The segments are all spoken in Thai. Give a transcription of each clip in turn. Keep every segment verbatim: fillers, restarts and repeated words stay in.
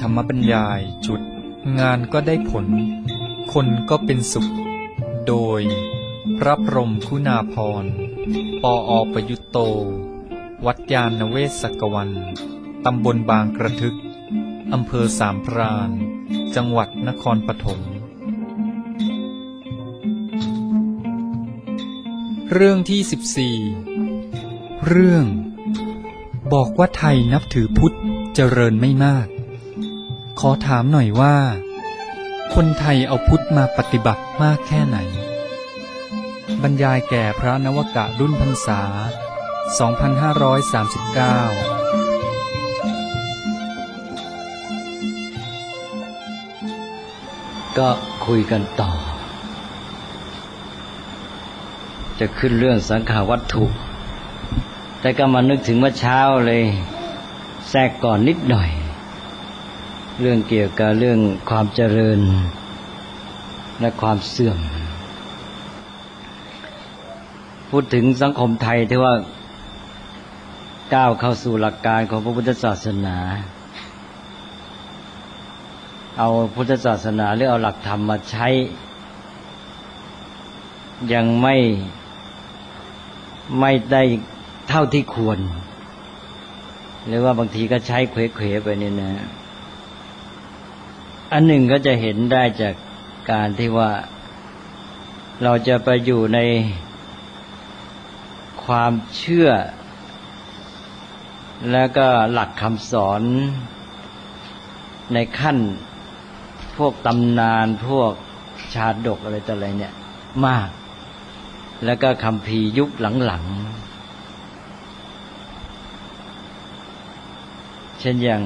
รรมบรรยายจุดงานก็ได้ผลคนก็เป็นสุขโดยพระพรหมคุณาภรณ์ปออประยุตโตวัดยาณเวศกวันตำบลบางกระทึกอำเภอสามพรานจังหวัดนครปฐมเรื่องที่สิบสี่เรื่องบอกว่าไทยนับถือพุทธเจริญไม่มากขอถามหน่อยว่าคนไทยเอาพุทธมาปฏิบัติมากแค่ไหนบรรยายแก่พระนวกะรุ่นพรรษาสองพันห้าร้อยสามสิบเก้าก็คุยกันต่อจะขึ้นเรื่องสังขารวัตถุแต่ก็มานึกถึงเมื่อเช้าเลยแทรกก่อนนิดหน่อยเรื่องเกี่ยวกับเรื่องความเจริญและความเสื่อมพูดถึงสังคมไทยที่ว่าก้าวเข้าสู่หลักการของพระพุทธศาสนาเอาพุทธศาสนาหรือเอาหลักธรรมมาใช้ยังไม่ไม่ได้เท่าที่ควรหรือว่าบางทีก็ใช้เขวๆไปเนี่ยนะอันหนึ่งก็จะเห็นได้จากการที่ว่าเราจะไปอยู่ในความเชื่อแล้วก็หลักคำสอนในขั้นพวกตำนานพวกชาดกอะไรต่ออะไรเนี่ยมากแล้วก็คัมภีร์ยุคหลังๆเช่นอย่าง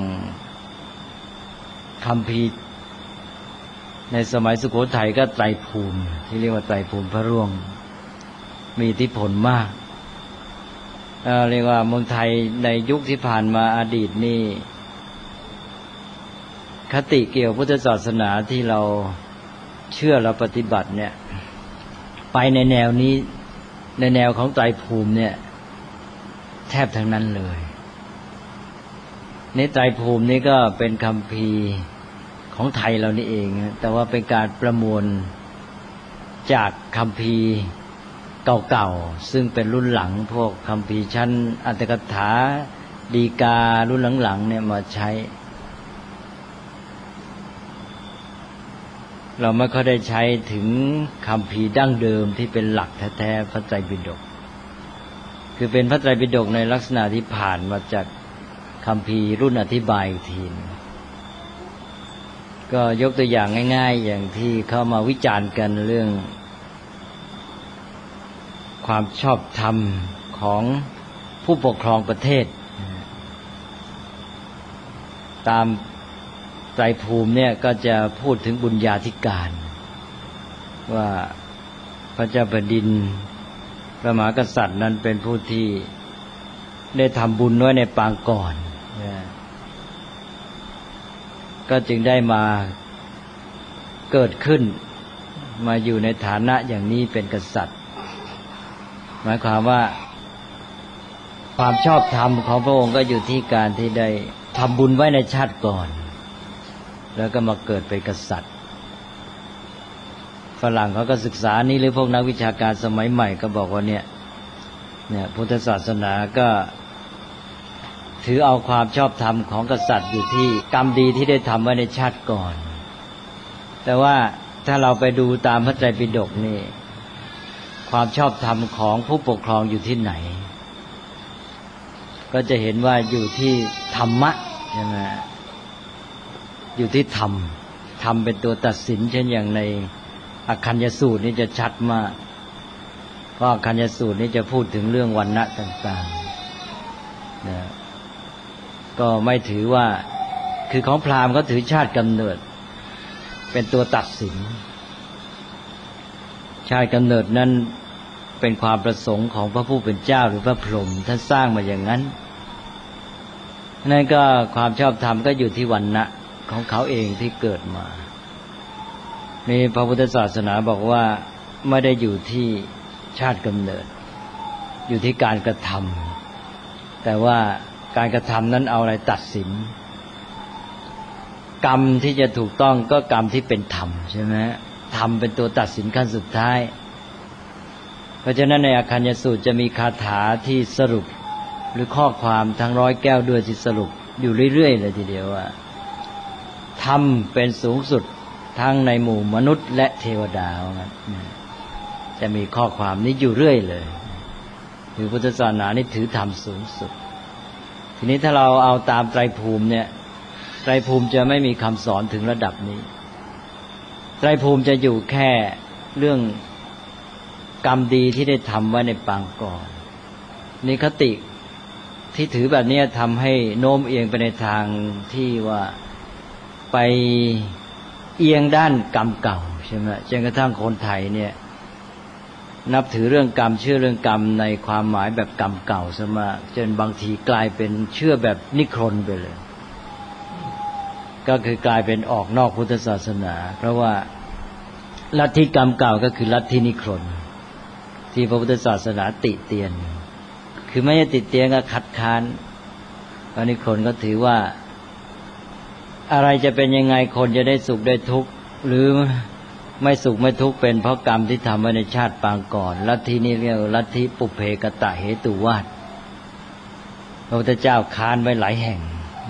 คัมภีร์ในสมัยสุโขทัยก็ไตรภูมิที่เรียกว่าไตรภูมิพระร่วงมีอิทธิพลมากเอ่อเรียกว่าเมืองไทยในยุคที่ผ่านมาอดีตนี่คติเกี่ยวพุทธศาสนาที่เราเชื่อเราปฏิบัติเนี่ยไปในแนวนี้ในแนวของไตรภูมิเนี่ยแทบทั้งนั้นเลยในไตรภูมินี้ก็เป็นคัมภีร์ของไทยเรานี่เองแต่ว่าเป็นการประมวลจากคัมภีร์เก่าๆซึ่งเป็นรุ่นหลังพวกคัมภีร์ชั้นอัตถกถาดีการุ่นหลังๆเนี่ยมาใช้เราไม่ค่อยได้ใช้ถึงคัมภีร์ดั้งเดิมที่เป็นหลักแท้ๆพระไตรปิฎกคือเป็นพระไตรปิฎกในลักษณะที่ผ่านมาจากคัมภีร์รุ่นอธิบายอีกทีก็ยกตัวอย่างง่ายๆอย่างที่เข้ามาวิจารณ์กันเรื่องความชอบธรรมของผู้ปกครองประเทศตามไตรภูมิเนี่ยก็จะพูดถึงบุญญาธิการว่าพระเจ้าแผ่นดินพระมหากษัตริย์นั้นเป็นผู้ที่ได้ทำบุญไว้ในปางก่อนก็จึงได้มาเกิดขึ้นมาอยู่ในฐานะอย่างนี้เป็นกษัตริย์หมายความว่าความชอบธรรมของพระองค์ก็อยู่ที่การที่ได้ทำบุญไว้ในชาติก่อนแล้วก็มาเกิดเป็นกษัตริย์ฝรั่งเขาก็ศึกษานี้หรือพวกนักวิชาการสมัยใหม่ก็บอกว่าเนี่ยเนี่ยพุทธศาสนาก็ถือเอาความชอบธรรมของกษัตริย์อยู่ที่กรรมดีที่ได้ทำไว้ในชาติก่อนแต่ว่าถ้าเราไปดูตามพระไตรปิฎกนี่ความชอบธรรมของผู้ปกครองอยู่ที่ไหนก็จะเห็นว่าอยู่ที่ธรรมะใช่ไหมอยู่ที่ธรรมธรรมเป็นตัวตัดสินเช่นอย่างในอคัญญสูตรนี่จะชัดมากเพราะอคัญญสูตรนี่จะพูดถึงเรื่องวรรณะต่างๆนะก็ไม่ถือว่าคือของพราหมณ์ก็ถือชาติกำเนิดเป็นตัวตัดสินชาติกำเนิดนั้นเป็นความประสงค์ของพระผู้เป็นเจ้าหรือพระพรหมท่านสร้างมาอย่างนั้นนั่นก็ความชอบธรรมก็อยู่ที่วรรณะของเขาเองที่เกิดมานี่พระพุทธศาสนาบอกว่าไม่ได้อยู่ที่ชาติกำเนิดอยู่ที่การกระทำแต่ว่าการกระทำนั้นเอาอะไรตัดสินกรรมที่จะถูกต้องก็กรรมที่เป็นธรรมใช่ไหมธรรมเป็นตัวตัดสินขั้นสุดท้ายเพราะฉะนั้นในอาคัญญสูตรจะมีคาถาที่สรุปหรือข้อความทั้งร้อยแก้วด้วยที่สรุปอยู่เรื่อยๆเลยทีเดียวว่าธรรมเป็นสูงสุดทั้งในหมู่มนุษย์และเทวดาจะมีข้อความนี้อยู่เรื่อยเลยคือพุทธศาสนานี่ถือธรรมสูงสุดทีนี้ถ้าเราเอาตามไตรภูมิเนี่ยไตรภูมิจะไม่มีคำสอนถึงระดับนี้ไตรภูมิจะอยู่แค่เรื่องกรรมดีที่ได้ทำไว้ในปางก่อนนี่คติที่ถือแบบนี้ทำให้โน้มเอียงไปในทางที่ว่าไปเอียงด้านกรรมเก่าใช่ไหมจนกระทั่งคนไทยเนี่ยนับถือเรื่องกรรมเชื่อเรื่องกรรมในความหมายแบบกรรมเก่าซะมากจนบางทีกลายเป็นเชื่อแบบนิครนไปเลยก็คือกลายเป็นออกนอกพุทธศาสนาเพราะว่าลัทธิกรรมเก่าก็คือลัทธินิครนที่พระพุทธศาสนาติเตียนคือไม่ใช่ติเตียนก็คัดค้านเพราะนิครนก็ถือว่าอะไรจะเป็นยังไงคนจะได้สุขได้ทุกข์หรือไม่สุขไม่ทุกข์เป็นเพราะกรรมที่ทำไว้ในชาติปางก่อนลัทธินี้เรียกลัทธิปุเพกตะเหตุวาทพระพุทธเจ้าค้านไว้หลายแห่ง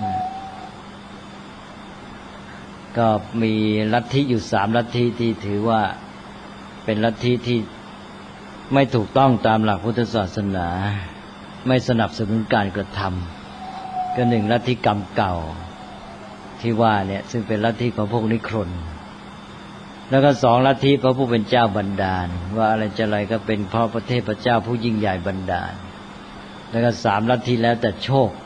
ก็มีลัทธิอยู่สามลัทธิที่ถือว่าเป็นลัทธิที่ไม่ถูกต้องตามหลักพุทธศาสนาไม่สนับสนุนการกระทำก็หนึ่งลัทธิกรรมเก่าที่ว่าเนี่ยซึ่งเป็นลัทธิของพวกนิครนแล้วก็สองลัทธิพระผู้เป็นเจ้าบันดาลว่าอะไรจะอะไรก็เป็นเพราะพระเทพเจ้าผู้ยิ่งใหญ่บันดาลแล้วก็สามลัทธิแล้วแต่โชค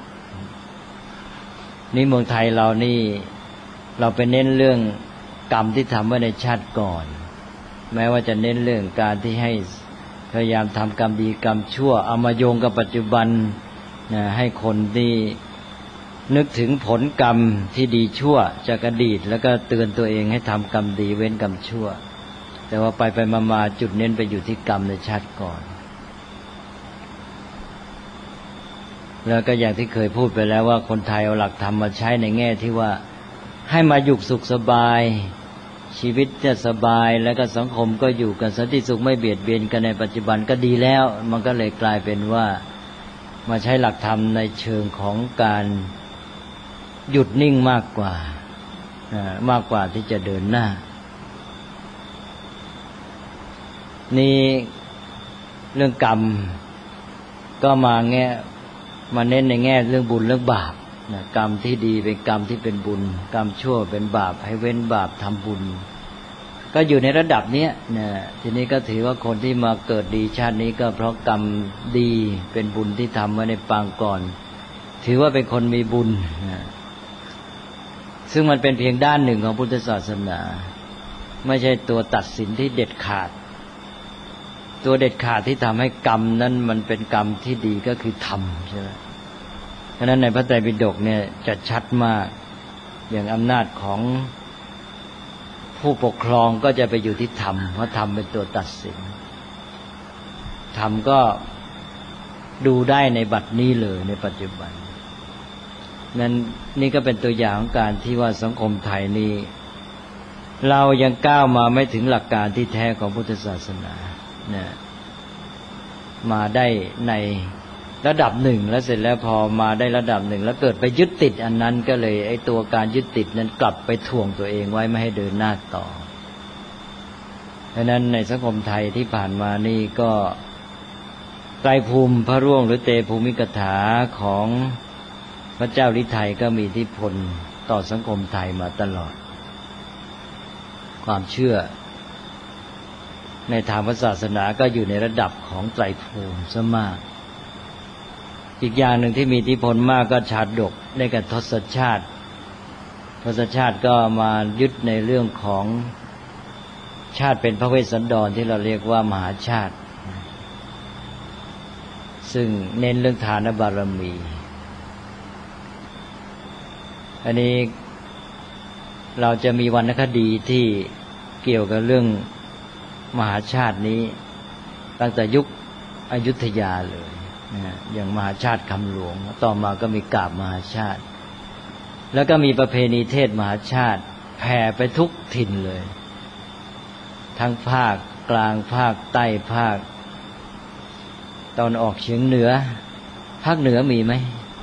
นี่เมืองไทยเรานี่เราไปเน้นเรื่องกรรมที่ทำไว้ในชาติก่อนแม้ว่าจะเน้นเรื่องการที่ให้พยายามทำกรรมดีกรรมชั่วเอามาโยงกับปัจจุบันนะให้คนที่นึกถึงผลกรรมที่ดีชั่วจากอดีตแล้วก็เตือนตัวเองให้ทำกรรมดีเว้นกรรมชั่วแต่ว่าไปไปมาๆจุดเน้นไปอยู่ที่กรรมในชาติก่อนแล้วก็อย่างที่เคยพูดไปแล้วว่าคนไทยเอาหลักธรรมมาใช้ในแง่ที่ว่าให้มาอยู่สุขสบายชีวิตจะสบายแล้วก็สังคมก็อยู่กันสันติสุขไม่เบียดเบียนกันในปัจจุบันก็ดีแล้วมันก็เลยกลายเป็นว่ามาใช้หลักธรรมในเชิงของการหยุดนิ่งมากกว่ามากกว่าที่จะเดินหน้านี่เรื่องกรรมก็มาแง่มาเน้นในแง่เรื่องบุญเรื่องบาปนะกรรมที่ดีเป็นกรรมที่เป็นบุญกรรมชั่วเป็นบาปให้เว้นบาปทำบุญก็อยู่ในระดับนี้นะทีนี้ก็ถือว่าคนที่มาเกิดดีชาตินี้ก็เพราะกรรมดีเป็นบุญที่ทำไว้ในปางก่อนถือว่าเป็นคนมีบุญนะซึ่งมันเป็นเพียงด้านหนึ่งของพุทธศาสนาไม่ใช่ตัวตัดสินที่เด็ดขาดตัวเด็ดขาดที่ทำให้กรรมนั้นมันเป็นกรรมที่ดีก็คือธรรมใช่ไหมเพราะฉะนั้นในพระไตรปิฎกเนี่ยจะชัดมากอย่างอำนาจของผู้ปกครองก็จะไปอยู่ที่ธรรมเพราะธรรมเป็นตัวตัดสินธรรมก็ดูได้ในบัดนี้เลยในปัจจุบันนั้นนี่ก็เป็นตัวอย่างของการที่ว่าสังคมไทยนี้เรายังก้าวมาไม่ถึงหลักการที่แท้ของพุทธศาสนานะมาได้ในระดับหนึ่งแล้วเสร็จแล้วพอมาได้ระดับหนึ่งแล้วเกิดไปยึดติดอันนั้นก็เลยไอ้ตัวการยึดติดนั้นกลับไปถ่วงตัวเองไว้ไม่ให้เดินหน้าต่อเพราะนั้นในสังคมไทยที่ผ่านมานี่ก็ไตรภูมิพระร่วงหรือเตภูมิกถาของพระเจ้าฤทัยก็มีอิทธิพลต่อสังคมไทยมาตลอดความเชื่อในทางศาสนาก็อยู่ในระดับของไตรภูมิซะมากอีกอย่างหนึ่งที่มีอิทธิพลมากก็ชาดกได้กับทศชาติทศชาติก็มายึดในเรื่องของชาติเป็นพระเวสสันดรที่เราเรียกว่ามหาชาติซึ่งเน้นเรื่องทานบารมีอันนี้เราจะมีวรรณคดีที่เกี่ยวกับเรื่องมหาชาตินี้ตั้งแต่ยุคอยุธยาเลยนะอย่างมหาชาติคำหลวงต่อมาก็มีกาบมหาชาติแล้วก็มีประเพณีเทศมหาชาติแผ่ไปทุกถิ่นเลยทั้งภาคกลางภาคใต้ภาคตอนออกเฉียงเหนือภาคเหนือมีไหม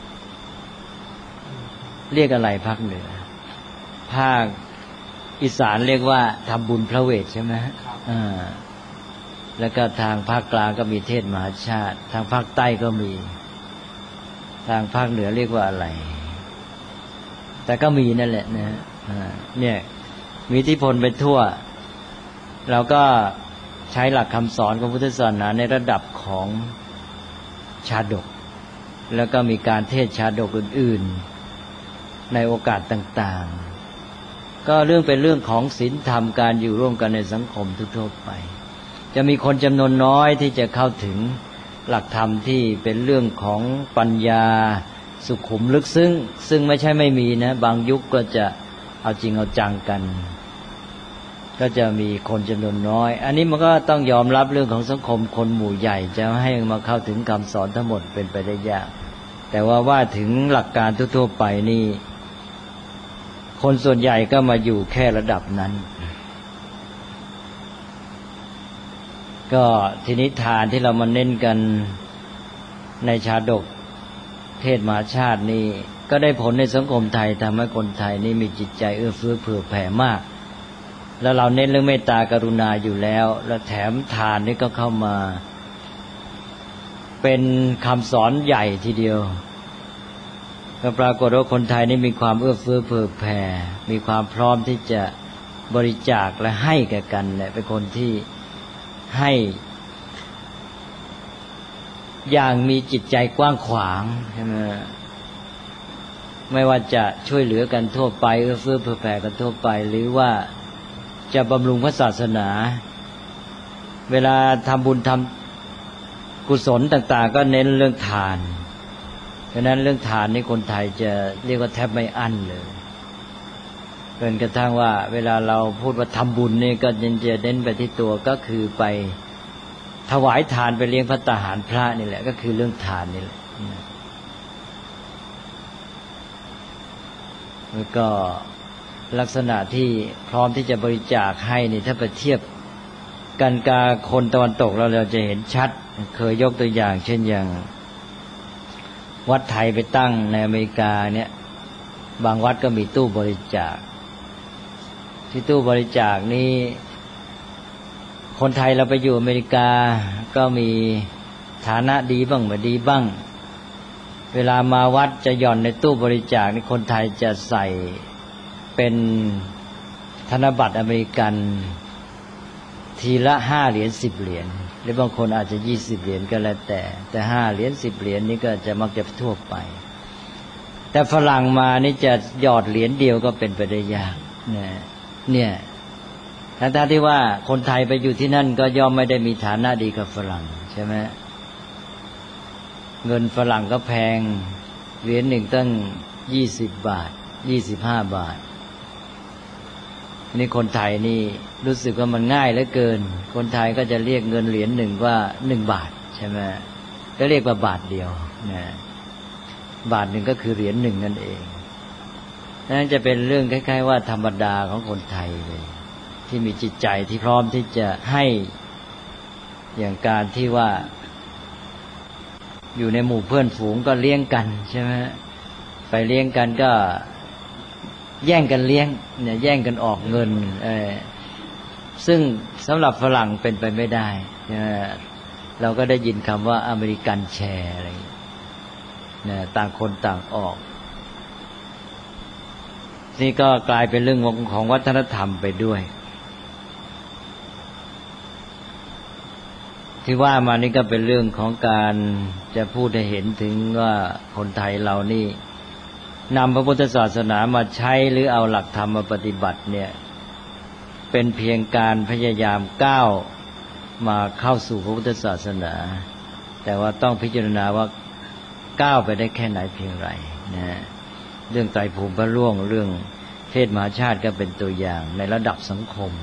เรียกอะไรภาคเหนือภาคอีสานเรียกว่าทำบุญพระเวทใช่ไหมอ่าแล้วก็ทางภาคกลางก็มีเทศมหาชาติทางภาคใต้ก็มีทางภาคเหนือเรียกว่าอะไรแต่ก็มีนั่นแหละนะอ่าเนี่ยมีอิทธิพลไปทั่วเราก็ใช้หลักคำสอนของพุทธศาสนาในระดับของชาดกแล้วก็มีการเทศชาดกอื่นๆในโอกาสต่างๆก็เรื่องเป็นเรื่องของศีลธรรมการอยู่ร่วมกันในสังคมทั่วๆไปจะมีคนจำนวนน้อยที่จะเข้าถึงหลักธรรมที่เป็นเรื่องของปัญญาสุขุมลึกซึ้งซึ่งไม่ใช่ไม่มีนะบางยุคก็จะเอาจริงเอาจังกันก็จะมีคนจำนวนน้อยอันนี้มันก็ต้องยอมรับเรื่องของสังคมคนหมู่ใหญ่จะให้มาเข้าถึงคำสอนทั้งหมดเป็นไปได้ยากแต่ว่าว่าถึงหลักการทั่วๆไปนี่คนส่วนใหญ่ก็มาอยู่แค่ระดับนั้นก็ทีนี้ทานที่เรามาเน้นกันในชาดกเทศมหาชาตินี่ก็ได้ผลในสังคมไทยทำให้คนไทยนี่มีจิตใจเอื้อเฟื้อเผื่อแผ่มากแล้วเราเน้นเรื่องเมตตากรุณาอยู่แล้วแล้วแถมทานนี่ก็เข้ามาเป็นคำสอนใหญ่ทีเดียวก็ปรากฏว่าคนไทยนี่มีความเอื้อเฟื้อเผื่อแผ่มีความพร้อมที่จะบริจาคและให้แก่กันเนี่ยเป็นคนที่ให้อย่างมีจิตใจกว้างขวางใช่ไหมไม่ว่าจะช่วยเหลือกันทั่วไปเอื้อเฟื้อเผื่อแผ่กันทั่วไปหรือว่าจะบำรุงพระศาสนาเวลาทำบุญทำกุศลต่างๆก็เน้นเรื่องทานเพราะนั้นเรื่องทานนี่คนไทยจะเรียกว่าแทบไม่อั้นเลยเป็นกระทั่งว่าเวลาเราพูดว่าทำบุญนี่ก็จะเน้นไปที่ตัวก็คือไปถวายทานไปเลี้ยงภัตตาหารพระนี่แหละก็คือเรื่องทานนี่แหละแล้วก็ลักษณะที่พร้อมที่จะบริจาคให้นี่ถ้าไปเทียบกันกับคนตะวันตกเราเราจะเห็นชัดเคยยกตัวอย่างเช่นอย่างวัดไทยไปตั้งในอเมริกาเนี่ยบางวัดก็มีตู้บริจาคที่ตู้บริจาคนี้คนไทยเราไปอยู่อเมริกาก็มีฐานะดีบ้างไม่ดีบ้างเวลามาวัดจะหย่อนในตู้บริจาคนี่คนไทยจะใส่เป็นธนบัตรอเมริกันทีละห้าเหรียญสิบเหรียญหรือบางคนอาจจะยี่สิบเหรียญก็แล้วแต่แต่ห้าเหรียญสิบเหรียญนี่ก็จะมักจะทั่วไปแต่ฝรั่งมานี่จะหยอดเหรียญเดียวก็เป็นไปได้ยากเนี่ยเนี่ยทั้งๆที่ว่าคนไทยไปอยู่ที่นั่นก็ย่อมไม่ได้มีฐานะดีกับฝรั่งใช่ไหมเงินฝรั่งก็แพงเหรียญหนึ่งตั้งยี่สิบบาทยี่สิบห้าบาทนี่คนไทยนี่รู้สึกว่ามันง่ายเหลือเกินคนไทยก็จะเรียกเงินเหรียญหนึ่งว่าหนึ่งบาทใช่ไหมก็เรียกว่าบาทเดียวนะบาทหนึ่งก็คือเหรียญหนึ่งนั่นเองนั่นจะเป็นเรื่องคล้ายๆว่าธรรมดาของคนไทยเลยที่มีจิตใจที่พร้อมที่จะให้อย่างการที่ว่าอยู่ในหมู่เพื่อนฝูงก็เลี้ยงกันใช่ไหมไปเลี้ยงกันก็แย่งกันเลี้ยงเนี่ยแย่งกันออกเงินเออซึ่งสำหรับฝรั่งเป็นไปไม่ได้เราก็ได้ยินคำว่าอเมริกันแชร์อะไรเนี่ยต่างคนต่างออกนี่ก็กลายเป็นเรื่องของวัฒนธรรมไปด้วยที่ว่ามานี่ก็เป็นเรื่องของการจะพูดให้เห็นถึงว่าคนไทยเรานี่นำพระพุทธศาสนามาใช้หรือเอาหลักธรรมมาปฏิบัติเนี่ยเป็นเพียงการพยายามก้าวมาเข้าสู่พระพุทธศาสนาแต่ว่าต้องพิจารณาว่าก้าวไปได้แค่ไหนเพียงไรนะเรื่องไตรภูมิพระร่วงเรื่องเทศมหาชาติก็เป็นตัวอย่างในระดับสังคม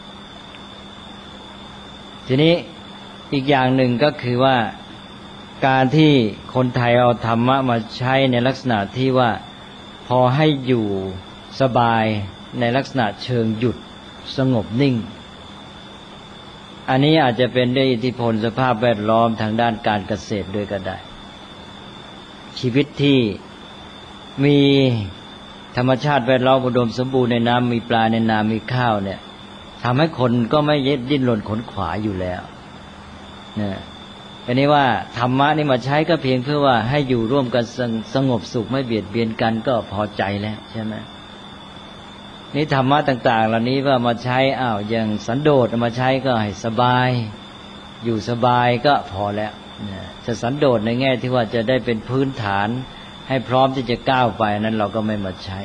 ทีนี้อีกอย่างหนึ่งก็คือว่าการที่คนไทยเอาธรรมะมาใช้ในลักษณะที่ว่าพอให้อยู่สบายในลักษณะเชิงหยุดสงบนิ่งอันนี้อาจจะเป็นด้วยอิทธิพลสภาพแวดล้อมทางด้านการเกษตรด้วยก็ได้ชีวิตที่มีธรรมชาติแวดล้อมอุดมสมบูรณ์ในน้ำมีปลาในนามีข้าวเนี่ยทำให้คนก็ไม่ยึดดิ้นรนขนขวายอยู่แล้วเนี่ยอันนี้ว่าธรรมะนี่มาใช้ก็เพียงเพื่อว่าให้อยู่ร่วมกันสงบสุขไม่เบียดเบียนกันก็พอใจแล้วใช่ไหมนี่ธรรมะต่างๆเหล่านี้ว่ามาใช้อ้าวอย่างสันโดษมาใช้ก็ให้สบายอยู่สบายก็พอแล้วจะสันโดษในแง่ที่ว่าจะได้เป็นพื้นฐานให้พร้อมที่จะก้าวไปนั้นเราก็ไม่มาใช้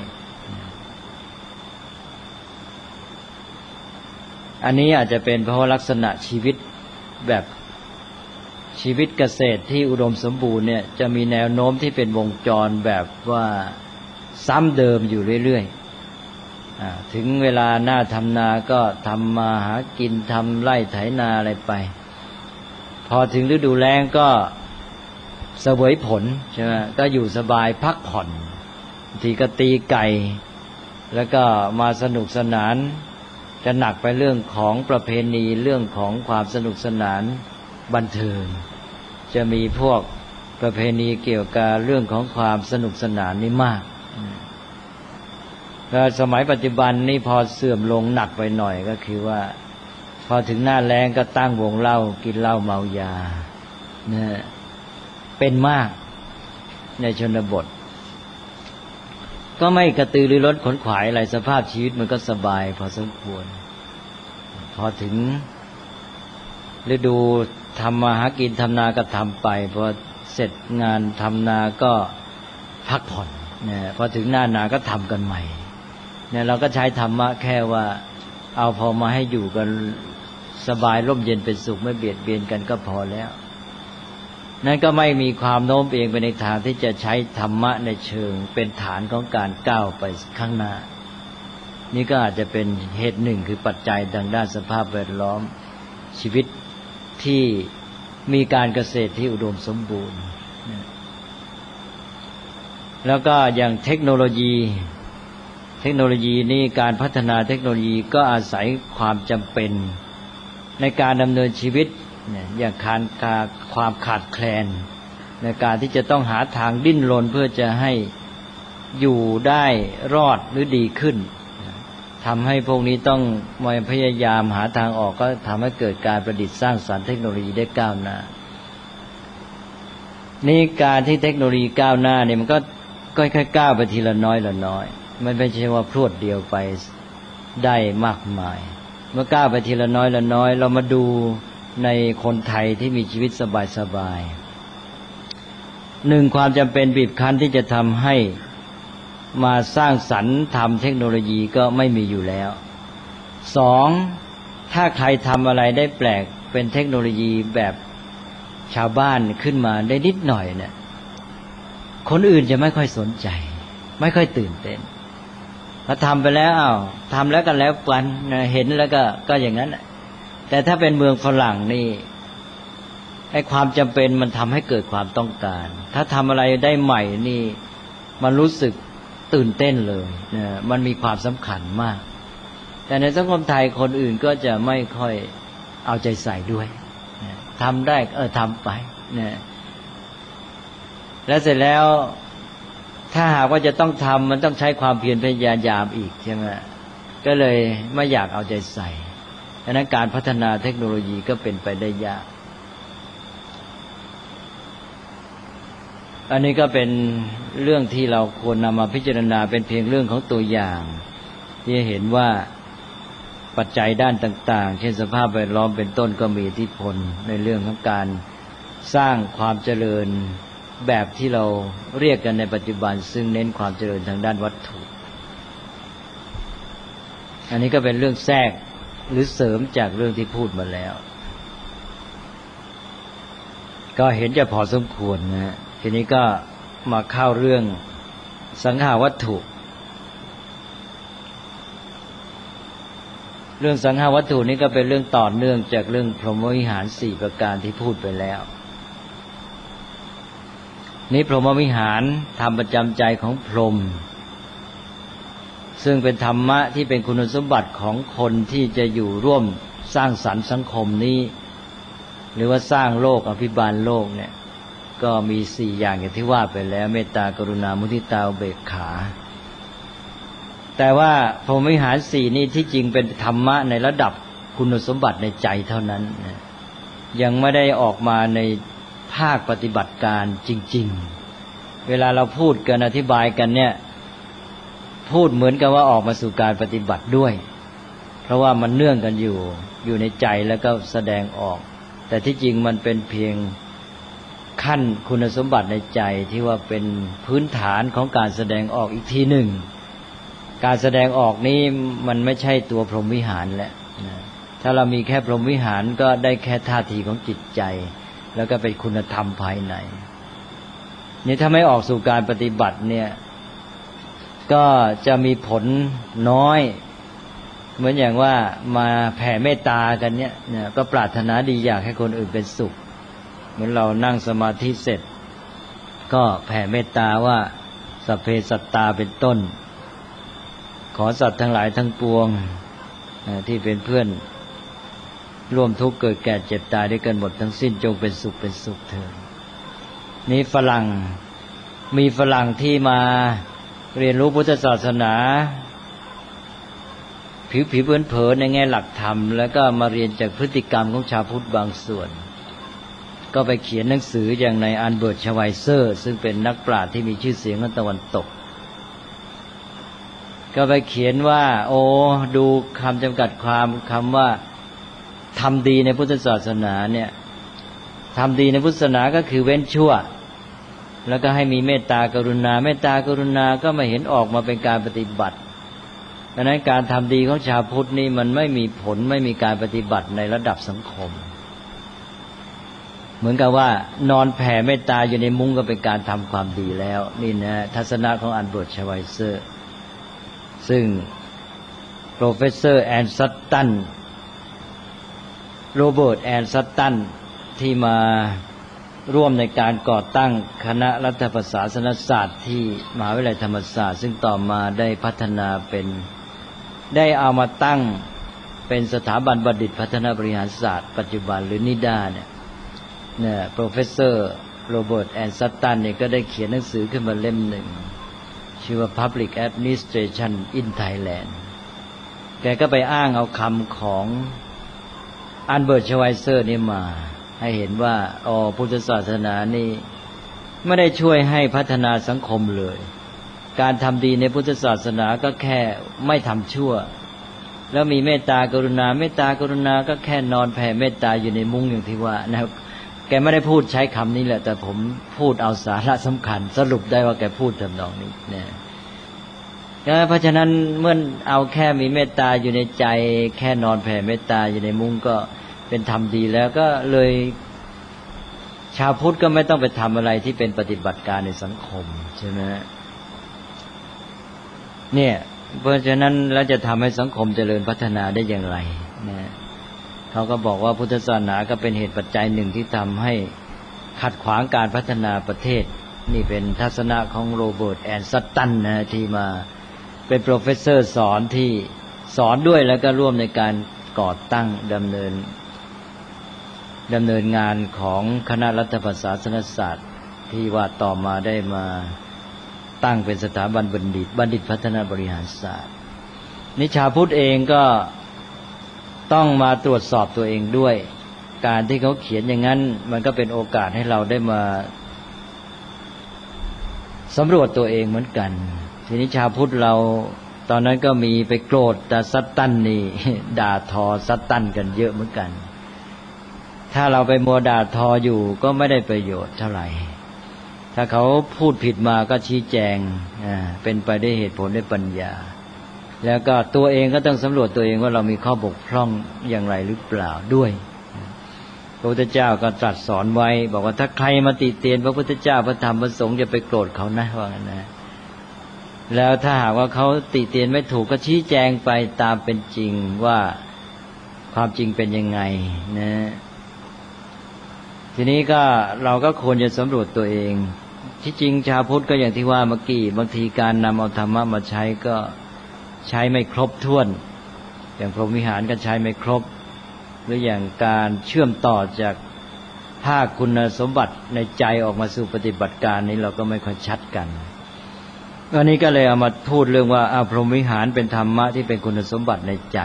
อันนี้อาจจะเป็นเพราะลักษณะชีวิตแบบชีวิตเกษตรที่อุดมสมบูรณ์เนี่ยจะมีแนวโน้มที่เป็นวงจรแบบว่าซ้ำเดิมอยู่เรื่อยๆถึงเวลาหน้าทำนาก็ทำมาหากินทำไร่ไถนาอะไรไปพอถึงฤดูแล้งก็เสวยผลใช่ไหมก็อยู่สบายพักผ่อนทีก็ตีไก่แล้วก็มาสนุกสนานจะหนักไปเรื่องของประเพณีเรื่องของความสนุกสนานบันเทิงจะมีพวกประเพณีเกี่ยวกับเรื่องของความสนุกสนานนี่มากแล้วสมัยปัจจุบันนี่พอเสื่อมลงหนักไปหน่อยก็คือว่าพอถึงหน้าแล้งก็ตั้งวงเหล้ากินเหล้าเมายาเนี่ยเป็นมากในชนบทก็ไม่กระตือรือร้นขนขวายอะไรสภาพชีวิตมันก็สบายพอสมควรพอถึงฤดูทำมาหากินทำนาก็ทำไปพอเสร็จงานทำนาก็พักผ่อนเนี่ยพอถึงหน้านาก็ทำกันใหม่เนี่ยเราก็ใช้ธรรมะแค่ว่าเอาพอมาให้อยู่กันสบายร่มเย็นเป็นสุขไม่เบียดเบียนกันก็พอแล้วนั่นก็ไม่มีความโน้มเอียงไปในทางที่จะใช้ธรรมะในเชิงเป็นฐานของการก้าวไปข้างหน้านี่ก็อาจจะเป็นเหตุหนึ่งคือปัจจัยทางด้านสภาพแวดล้อมชีวิตที่มีการเกษตรที่อุดมสมบูรณ์แล้วก็อย่างเทคโนโลยีเทคโนโลยีนี่การพัฒนาเทคโนโลยีก็อาศัยความจำเป็นในการดำเนินชีวิตอย่างการความขาดแคลนในการที่จะต้องหาทางดิ้นรนเพื่อจะให้อยู่ได้รอดหรือดีขึ้นทำให้พวกนี้ต้องมาพยายามหาทางออกก็ทำให้เกิดการประดิษฐ์สร้างสรรค์เทคโนโลยีได้ก้าวหน้านี่การที่เทคโนโลยีก้าวหน้าเนี่ยมันก็ค่อยๆก้าวไปทีละน้อยละน้อยมันไม่ใช่ว่าพรวดเดียวไปได้มากมายเมื่อก้าวไปทีละน้อยละน้อยเรามาดูในคนไทยที่มีชีวิตสบายๆหนึ่งความจำเป็นบีบคั้นที่จะทำให้มาสร้างสรรค์ทำเทคโนโลยีก็ไม่มีอยู่แล้วสองถ้าใครทำอะไรได้แปลกเป็นเทคโนโลยีแบบชาวบ้านขึ้นมาได้นิดหน่อยเนี่ยคนอื่นจะไม่ค่อยสนใจไม่ค่อยตื่นเต้นพอทำไปแล้วอ้าวทำแล้วก็แล้วกันเห็นแล้วก็ก็อย่างนั้นแต่ถ้าเป็นเมืองฝรั่งนี่ไอ้ความจำเป็นมันทำให้เกิดความต้องการถ้าทำอะไรได้ใหม่นี่มันรู้สึกตื่นเต้นเลยนะมันมีความสำคัญมากแต่ในสังคมไทยคนอื่นก็จะไม่ค่อยเอาใจใส่ด้วยนะทำได้เออทำไปนะแล้วเสร็จแล้วถ้าหากว่าจะต้องทำมันต้องใช้ความเพียรพยายามอีกใช่ไหมก็เลยไม่อยากเอาใจใส่ดังนั้นการพัฒนาเทคโนโลยีก็เป็นไปได้ยากอันนี้ก็เป็นเรื่องที่เราควรนำมาพิจารณาเป็นเพียงเรื่องของตัวอย่างที่เห็นว่าปัจจัยด้านต่างๆเช่นสภาพแวดล้อมเป็นต้นก็มีอิทธิพลในเรื่องของการสร้างความเจริญแบบที่เราเรียกกันในปัจจุบันซึ่งเน้นความเจริญทางด้านวัตถุอันนี้ก็เป็นเรื่องแทรกหรือเสริมจากเรื่องที่พูดมาแล้วก็เห็นจะพอสมควรนะทีนี้ก็มาเข้าเรื่องสังหาวัตถุเรื่องสังหาวัตถุนี้ก็เป็นเรื่องต่อเนื่องจากเรื่องพรหมวิหารสี่ประการที่พูดไปแล้วนี้พรหมวิหารธรรมประจำใจของพรหมซึ่งเป็นธรรมะที่เป็นคุณสมบัติของคนที่จะอยู่ร่วมสร้างสรรค์สังคมนี้หรือว่าสร้างโลกอภิบาลโลกเนี่ยก็มีสี่อย่างอย่างที่ว่าไปแล้วเมตตากรุณามุทิตาอุเบกขาแต่ว่าพรหมวิหารสี่นี้ที่จริงเป็นธรรมะในระดับคุณสมบัติในใจเท่านั้นยังไม่ได้ออกมาในภาคปฏิบัติการจริงๆเวลาเราพูดกันอธิบายกันเนี่ยพูดเหมือนกับว่าออกมาสู่การปฏิบัติด้วยเพราะว่ามันเนื่องกันอยู่อยู่ในใจแล้วก็แสดงออกแต่ที่จริงมันเป็นเพียงขั้นคุณสมบัติในใจที่ว่าเป็นพื้นฐานของการแสดงออกอีกทีหนึ่งการแสดงออกนี้มันไม่ใช่ตัวพรหมวิหารแล้วถ้าเรามีแค่พรหมวิหารก็ได้แค่ท่าทีของจิตใจแล้วก็เป็นคุณธรรมภายในนี่ถ้าไม่ออกสู่การปฏิบัติเนี่ยก็จะมีผลน้อยเหมือนอย่างว่ามาแผ่เมตตากันเนี่ยก็ปรารถนาดีอยากให้คนอื่นเป็นสุขเหมือนเรานั่งสมาธิเสร็จก็แผ่เมตตาว่าสัพเพสัตตาเป็นต้นขอสัตว์ทั้งหลายทั้งปวงที่เป็นเพื่อนร่วมทุกข์เกิดแก่เจ็บตายด้วยกันหมดทั้งสิ้นจงเป็นสุขเป็นสุขเถิดนี้ฝรั่งมีฝรั่งที่มาเรียนรู้พุทธศาสนาผิวๆเผินๆในแง่หลักธรรมแล้วก็มาเรียนจากพฤติกรรมของชาวพุทธบางส่วนก็ไปเขียนหนังสืออย่างในอันเบิร์ตชไวเซอร์ซึ่งเป็นนักปราชญ์ที่มีชื่อเสียงในตะวันตกก็ไปเขียนว่าโอ้ดูคำจำกัดความคำว่าทำดีในพุทธศาสนาเนี่ยทำดีในพุทธศาสนาก็คือเว้นชั่วแล้วก็ให้มีเมตตากรุณาเมตตากรุณาก็ไม่เห็นออกมาเป็นการปฏิบัติดังนั้นการทำดีของชาวพุทธนี่มันไม่มีผลไม่มีการปฏิบัติในระดับสังคมเหมือนกับว่านอนแผ่เมตตาอยู่ในมุ้งก็เป็นการทำความดีแล้วนี่นะทัศนะของอันเบิร์ตชไวเซอร์ซึ่งโปรเฟสเซอร์แอนซัตตันโรเบิร์ตแอนซัตตันที่มาร่วมในการก่อตั้งคณะรัฐประศาสนศาสตร์ที่มหาวิทยาลัยธรรมศาสตร์ซึ่งต่อมาได้พัฒนาเป็นได้เอามาตั้งเป็นสถาบันบัณฑิตพัฒนาบริหารศาสตร์ปัจจุบันหรือนิด้าเนี่ยเนี่ยโปรเฟสเซอร์โรเบิร์ตแอนซัตตันเนี่ยก็ได้เขียนหนังสือขึ้นมาเล่มหนึ่งชื่อว่า Public Administration in Thailand แกก็ไปอ้างเอาคำของอันเบิร์ตชไวเซอร์นี่มาให้เห็นว่าอ๋อพุทธศาสนานี่ไม่ได้ช่วยให้พัฒนาสังคมเลยการทำดีในพุทธศาสนาก็แค่ไม่ทำชั่วแล้วมีเมตตากรุณาเมตตากรุณาก็แค่นอนแผ่เมตตาอยู่ในมุ้งอย่างที่ว่านะแกไม่ได้พูดใช้คำนี้แหละแต่ผมพูดเอาสาระสำคัญสรุปได้ว่าแกพูดทำนองนี้นะเพราะฉะนั้นเมื่อเอาแค่มีเมตตาอยู่ในใจแค่นอนแผ่เมตตาอยู่ในมุ้งก็เป็นธรรมดีแล้วก็เลยชาวพุทธก็ไม่ต้องไปทำอะไรที่เป็นปฏิบัติการในสังคมใช่ไหมเนี่ยเพราะฉะนั้นแล้วจะทำให้สังคมเจริญพัฒนาได้อย่างไรนะเขาก็บอกว่าพุทธศาสนาก็เป็นเหตุปัจจัยหนึ่งที่ทำให้ขัดขวางการพัฒนาประเทศนี่เป็นทัศนะของโรเบิร์ตแอนซัตตันนะที่มาเป็นโปรเฟสเซอร์สอนที่สอนด้วยแล้วก็ร่วมในการก่อตั้งดำเนินดำเนินงานของคณะรัฐประศาสนศาสตร์ที่ว่าต่อมาได้มาตั้งเป็นสถาบันบัณฑิตบัณฑิตพัฒนาบริหารศาสตร์นิชาพุทธเองก็ต้องมาตรวจสอบตัวเองด้วยการที่เขาเขียนอย่างนั้นมันก็เป็นโอกาสให้เราได้มาสำรวจตัวเองเหมือนกันทีนี้ชาวพุทธเราตอนนั้นก็มีไปโกรธแต่ซัตตันนี่ด่าทอซัตตันกันเยอะเหมือนกันถ้าเราไปมัวด่าทออยู่ก็ไม่ได้ประโยชน์เท่าไหร่ถ้าเขาพูดผิดมาก็ชี้แจงอ่าเป็นไปด้วยเหตุผลด้วยปัญญาแล้วก็ตัวเองก็ต้องสำรวจตัวเองว่าเรามีข้อบกพร่องอย่างไรหรือเปล่าด้วยพระพุทธเจ้าก็ตรัสสอนไว้บอกว่าถ้าใครมาติเตียนพระพุทธเจ้าพระธรรมพระสงฆ์อย่าไปโกรธเขานะว่างั้นนะแล้วถ้าหากว่าเขาติเตียนไม่ถูกก็ชี้แจงไปตามเป็นจริงว่าความจริงเป็นยังไงนะทีนี้ก็เราก็ควรจะสำรวจตัวเองที่จริงชาวพุทธก็อย่างที่ว่าเมื่อกี้บางทีการนำเอาธรรมะมาใช้ก็ใช้ไม่ครบถ้วนอย่างพรหมวิหารก็ใช้ไม่ครบหรืออย่างการเชื่อมต่อจากภาคคุณสมบัติในใจออกมาสู่ปฏิบัติการนี้เราก็ไม่ค่อยชัดกันวันนี้ก็เลยเอามาพูดเรื่องว่าอาพรหมวิหารเป็นธรรมะที่เป็นคุณสมบัติในใจ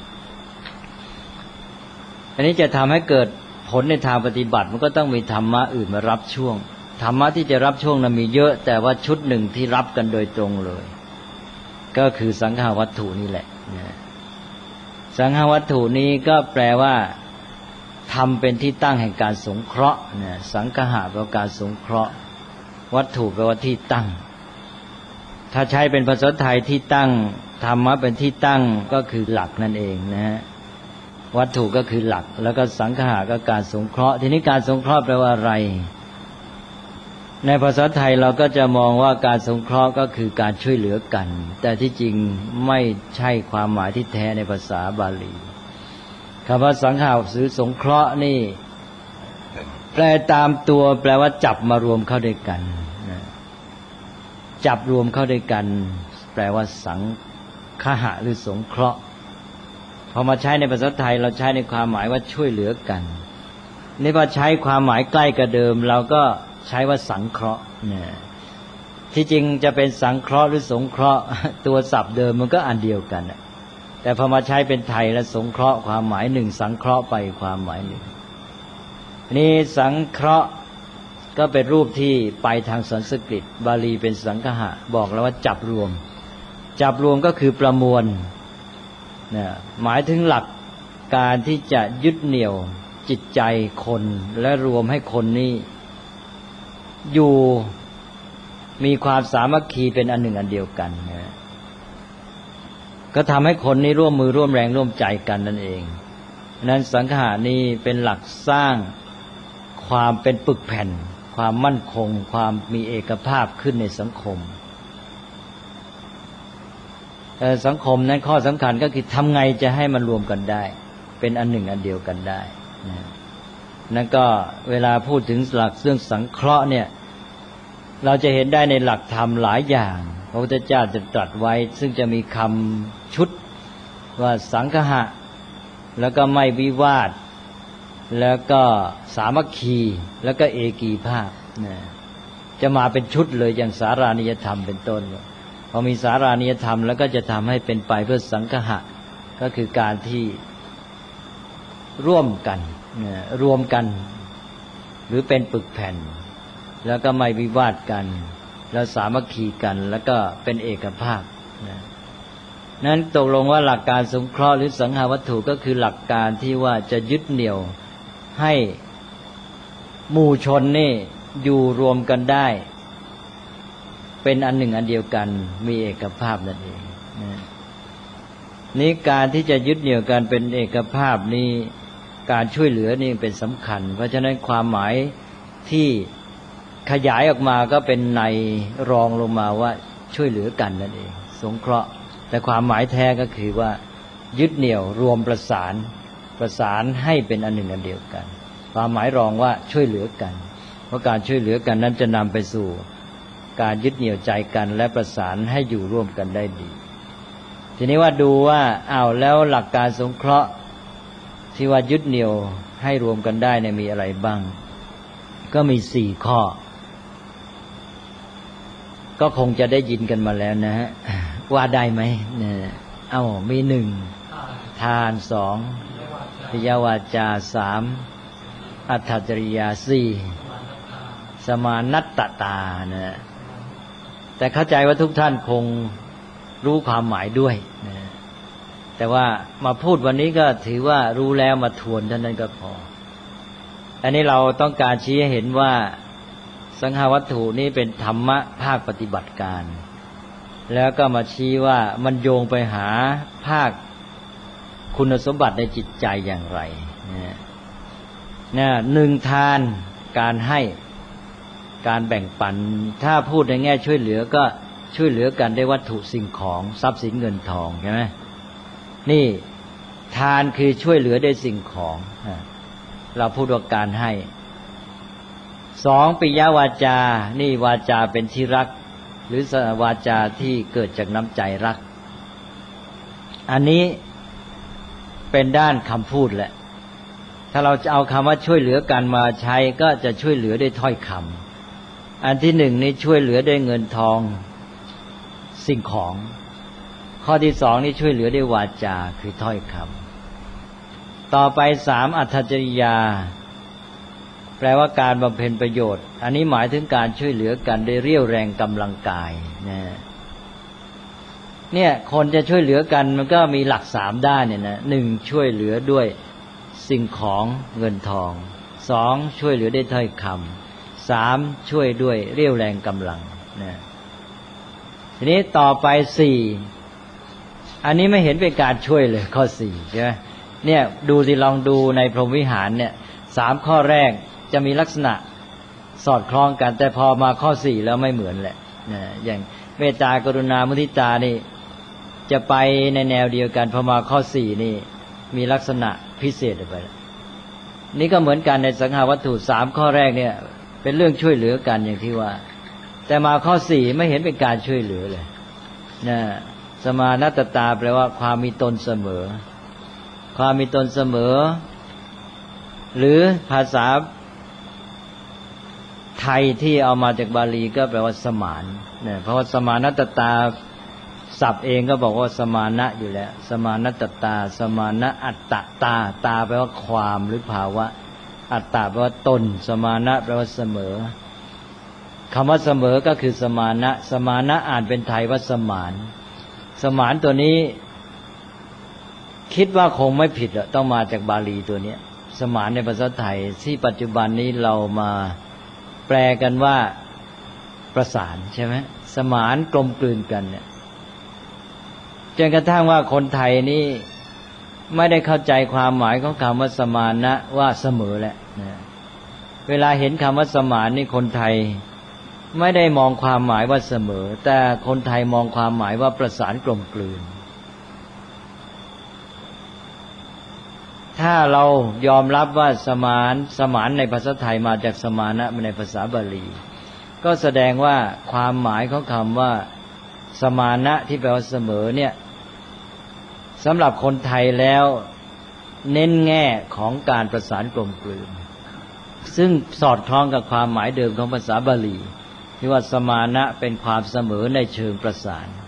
อันนี้จะทำให้เกิดผลในทางปฏิบัติมันก็ต้องมีธรรมะอื่นมารับช่วงธรรมะที่จะรับช่วงนั้นมีเยอะแต่ว่าชุดหนึ่งที่รับกันโดยตรงเลยก็คือสังฆวัตถุนี่แหละสังฆวัตถุนี้ก็แปลว่าทำเป็นที่ตั้งแห่งการสงเคราะห์เนี่ยสังฆะแปลว่าการสงเคราะห์วัตถุแปลว่าที่ตั้งถ้าใช้เป็นภาษาไทยที่ตั้งธรรมะเป็นที่ตั้งก็คือหลักนั่นเองนะฮะวัตถุก็คือหลักแล้วก็สังฆะก็การสงเคราะห์ทีนี้การสงเคราะห์แปลว่าอะไรในภาษาไทยเราก็จะมองว่าการสงเคราะห์ก็คือการช่วยเหลือกันแต่ที่จริงไม่ใช่ความหมายที่แท้ในภาษาบาลีคำว่าสังฆะหรือสงเคราะห์นี่แปลตามตัวแปลว่าจับมารวมเข้าด้วยกันจับรวมเข้าด้วยกันแปลว่าสังฆะหรือสงเคราะห์พอมาใช้ในภาษาไทยเราใช้ในความหมายว่าช่วยเหลือกันนี่พอใช้ความหมายใกล้กับเดิมเราก็ใช้ว่าสังเคราะห์เนี่ยที่จริงจะเป็นสังเคราะห์หรือสงเคราะห์ตัวศัพท์เดิมมันก็อันเดียวกันแต่พอมาใช้เป็นไทยแล้วสงเคราะห์ความหมายหนึ่งสังเคราะห์ไปความหมายหนึ่งนี่สังเคราะห์ก็เป็นรูปที่ไปทางสันสกฤตบาลีเป็นสังฆะบอกแล้วว่าจับรวมจับรวมก็คือประมวลเนี่ยหมายถึงหลักการที่จะยึดเหนี่ยวจิตใจคนและรวมให้คนนี้อยู่มีความสามัคคีเป็นอันหนึ่งอันเดียวกันนะก็ทำให้คนนี้ร่วมมือร่วมแรงร่วมใจกันนั่นเองนั้นสังฆะนี้เป็นหลักสร้างความเป็นปึกแผ่นความมั่นคงความมีเอกภาพขึ้นในสังคมแต่สังคมนั้นข้อสำคัญก็คือทำไงจะให้มันรวมกันได้เป็นอันหนึ่งอันเดียวกันได้นะนั่นก็เวลาพูดถึงหลักเรื่องสังเคราะห์เนี่ยเราจะเห็นได้ในหลักธรรมหลายอย่างพระพุทธเจ้าจะตรัสไว้ซึ่งจะมีคำชุดว่าสังฆะแล้วก็ไม่วิวาทแล้วก็สามัคคีแล้วก็เอกีภาพนะจะมาเป็นชุดเลยอย่างสารานิยธรรมเป็นต้นพอมีสารานิยธรรมแล้วก็จะทำให้เป็นไปเพื่อสังฆะก็คือการที่ร่วมกันนะรวมกันหรือเป็นปึกแผ่นแล้วก็ไม่วิวาทกันแล้วสามัคคีกันแล้วก็เป็นเอกภาพนะนั้นตกลงว่าหลักการสงเคราะห์หรือสังฆวัตถุก็คือหลักการที่ว่าจะยึดเหนี่ยวให้หมู่ชนนี่อยู่รวมกันได้เป็นอันหนึ่งอันเดียวกันมีเอกภาพนั่นเองนะนี้การที่จะยึดเหนี่ยวกันเป็นเอกภาพนี้การช่วยเหลือนี่เป็นสำคัญเพราะฉะนั้นความหมายที่ขยายออกมาก็เป็นในรองลงมาว่าช่วยเหลือกันนั่นเองสงเคราะห์แต่ความหมายแท้ก็คือว่ายึดเหนี่ยวรวมประสานประสานให้เป็นอันหนึ่งอันเดียวกันความหมายรองว่าช่วยเหลือกันเพราะการช่วยเหลือกันนั้นจะนำไปสู่การยึดเหนี่ยวใจกันและประสานให้อยู่ร่วมกันได้ดีทีนี้ว่าดูว่าอ้าวแล้วหลักการสงเคราะห์ที่ว่ายึดเหนี่ยวให้รวมกันได้เนี่ยมีอะไรบ้างก็มีสี่ข้อก็คงจะได้ยินกันมาแล้วนะฮะว่าได้ไหมเนี่ยเอ้ามีหนึ่งทานสองปิยวาจาสามอัตถจริยาสี่สมานัตตานะแต่เข้าใจว่าทุกท่านคงรู้ความหมายด้วยนะแต่ว่ามาพูดวันนี้ก็ถือว่ารู้แล้วมาทวนเท่านั้นก็พออันนี้เราต้องการชี้ให้เห็นว่าสังฆวัตถุนี้เป็นธรรมะภาคปฏิบัติการแล้วก็มาชี้ว่ามันโยงไปหาภาคคุณสมบัติในจิตใจอย่างไรนะนะหนึ่งทานการให้การแบ่งปันถ้าพูดในแง่ช่วยเหลือก็ช่วยเหลือกันด้วยวัตถุสิ่งของทรัพย์สินเงินทองใช่ไหมนี่ทานคือช่วยเหลือด้วยสิ่งของเราพูดว่าการให้สองปิยวาจานี่วาจาเป็นที่รักหรือวาจาที่เกิดจากน้ำใจรักอันนี้เป็นด้านคำพูดแหละถ้าเราจะเอาคำว่าช่วยเหลือกันมาใช้ก็จะช่วยเหลือด้วยถ้อยคำอันที่หนึ่งนี่ช่วยเหลือด้วยเงินทองสิ่งของข้อที่สองนี่ช่วยเหลือด้วยวาจาคือถ้อยคำต่อไปสามอัตถจริยาแปลว่าการบำเพ็ญประโยชน์อันนี้หมายถึงการช่วยเหลือกันด้วยเรี่ยวแรงกำลังกายนะเนี่ยคนจะช่วยเหลือกันมันก็มีหลักสามด้านเนี่ยนะหนึ่งช่วยเหลือด้วยสิ่งของเงินทองสองช่วยเหลือด้วยถ้อยคำสามช่วยด้วยเรี่ยวแรงกำลังนะทีนี้ต่อไปสี่อันนี้ไม่เห็นเป็นการช่วยเลยข้อสี่ใช่ไหมเนี่ยดูสิลองดูในพรหมวิหารเนี่ยสามข้อแรกจะมีลักษณะสอดคล้องกันแต่พอมาข้อสี่แล้วไม่เหมือนแหละนะอย่างเมตตากรุณามุทิตานี่จะไปในแนวเดียวกันพอมาข้อสี่นี่มีลักษณะพิเศษไปแล้วนี่ก็เหมือนกันในสังหาวัตถุสามข้อแรกเนี่ยเป็นเรื่องช่วยเหลือกันอย่างที่ว่าแต่มาข้อสี่ไม่เห็นเป็นการช่วยเหลือเลยนะสมานัตตาแปลว่าความมีตนเสมอความมีตนเสมอหรือภาษาไทยที่เอามาจากบาลีก็แปลว่าสมานเนี่ยเพราะว่าสมานัตตาศัพท์เองก็บอกว่าสมานะอยู่แล้วสมานัตตาสมานะอัตตะตาตาแปลว่าความหรือภาวะอัตตะแปลว่าตนสมานะแปลว่าเสมอคำว่าเสมอก็คือสมานะสมานะอ่านเป็นไทยว่าสมานสมานตัวนี้คิดว่าคงไม่ผิดอะต้องมาจากบาลีตัวนี้สมานในภาษาไทยที่ปัจจุบันนี้เรามาแปลกันว่าประสานใช่ไหมสมานกลมกลืนกันเนี่ยจนกระทั่งว่าคนไทยนี่ไม่ได้เข้าใจความหมายของคำว่าสมานะว่าเสมอแหละนะเวลาเห็นคำว่าสมานนี่คนไทยไม่ได้มองความหมายว่าเสมอแต่คนไทยมองความหมายว่าประสานกลมกลืนถ้าเรายอมรับว่าสมานสมานในภาษาไทยมาจากสมานะในภาษาบาลีก็แสดงว่าความหมายของคำว่าสมานะที่แปลว่าเสมอเนี่ยสำหรับคนไทยแล้วเน้นแง่ของการประสานกลมกลืนซึ่งสอดคล้องกับความหมายเดิมของภาษาบาลีที่ว่าสมานะเป็นความเสมอในเชิงประสาน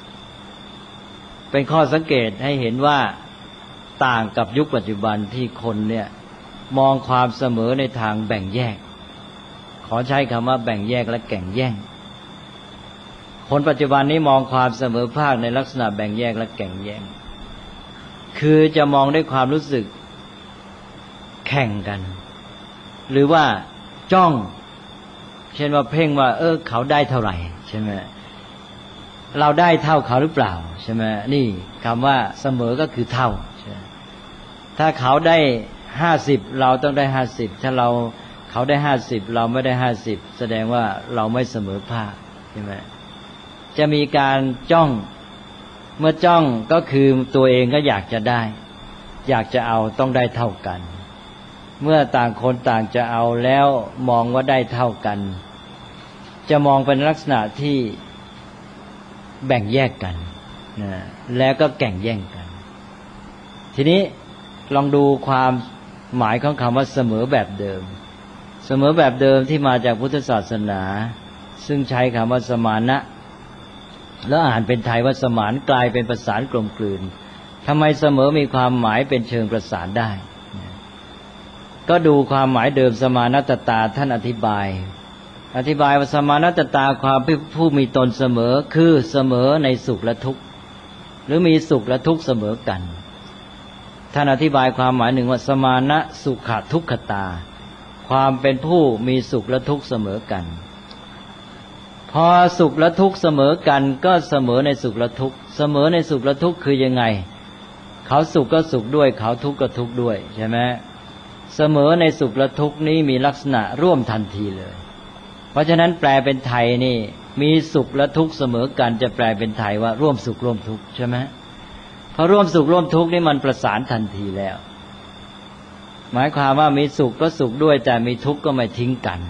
เป็นข้อสังเกตให้เห็นว่าต่างกับยุคปัจจุบันที่คนเนี่ยมองความเสมอในทางแบ่งแยกขอใช้คำว่าแบ่งแยกและแข่งแย่งคนปัจจุบันนี้มองความเสมอภาคในลักษณะแบ่งแยกและแข่งแย่งคือจะมองด้วยความรู้สึกแข่งกันหรือว่าจ้องเช่นว่าเพ่งว่าเออเขาได้เท่าไหร่ใช่ไหมเราได้เท่าเขาหรือเปล่าใช่ไหมนี่คำว่าเสมอก็คือเท่าถ้าเขาได้ห้าสิบเราต้องได้ห้าสิบถ้าเราเขาได้ห้าสิบเราไม่ได้ห้าสิบแสดงว่าเราไม่เสมอภาคใช่ไหมจะมีการจ้องเมื่อจ้องก็คือตัวเองก็อยากจะได้อยากจะเอาต้องได้เท่ากันเมื่อต่างคนต่างจะเอาแล้วมองว่าได้เท่ากันจะมองเป็นลักษณะที่แบ่งแยกกันนะแล้วก็แข่งแย่งกันทีนี้ลองดูความหมายของคำว่าเสมอแบบเดิมเสมอแบบเดิมที่มาจากพุทธศาสนาซึ่งใช้คำว่าสมานะแล้วอ่านเป็นไทยว่าสมานกลายเป็นประสานกลมกลืนทำไมเสมอมีความหมายเป็นเชิงประสานได้ก็ดูความหมายเดิมสมานัตตาท่านอธิบายอธิบายว่าสมานัตตาความผู้มีตนเสมอคือเสมอในสุขและทุกข์หรือมีสุขและทุกข์เสมอกันท่านอธิบายความหมายหนึ่งว่าสมานะสุขทุกขตาความเป็นผู้มีสุขและทุกข์เสมอกันพอสุขและทุกข์เสมอกันก็เสมอในสุขและทุกข์เสมอในสุขและทุกข์คือยังไงเขาสุขก็สุขด้วยเขาทุกข์ก็ทุกข์ด้วยใช่ไหมเสมอในสุขและทุกข์นี้มีลักษณะร่วมทันทีเลยเพราะฉะนั้นแปลเป็นไทยนี่มีสุขและทุกข์เสมอกันจะแปลเป็นไทยว่าร่วมสุขร่วมทุกข์ใช่ไหมพอร่วมสุขร่วมทุกข์นี่มันประสานทันทีแล้วหมายความว่ามีสุขก็สุขด้วยแต่มีทุกข์ก็ไม่ทิ้งกัน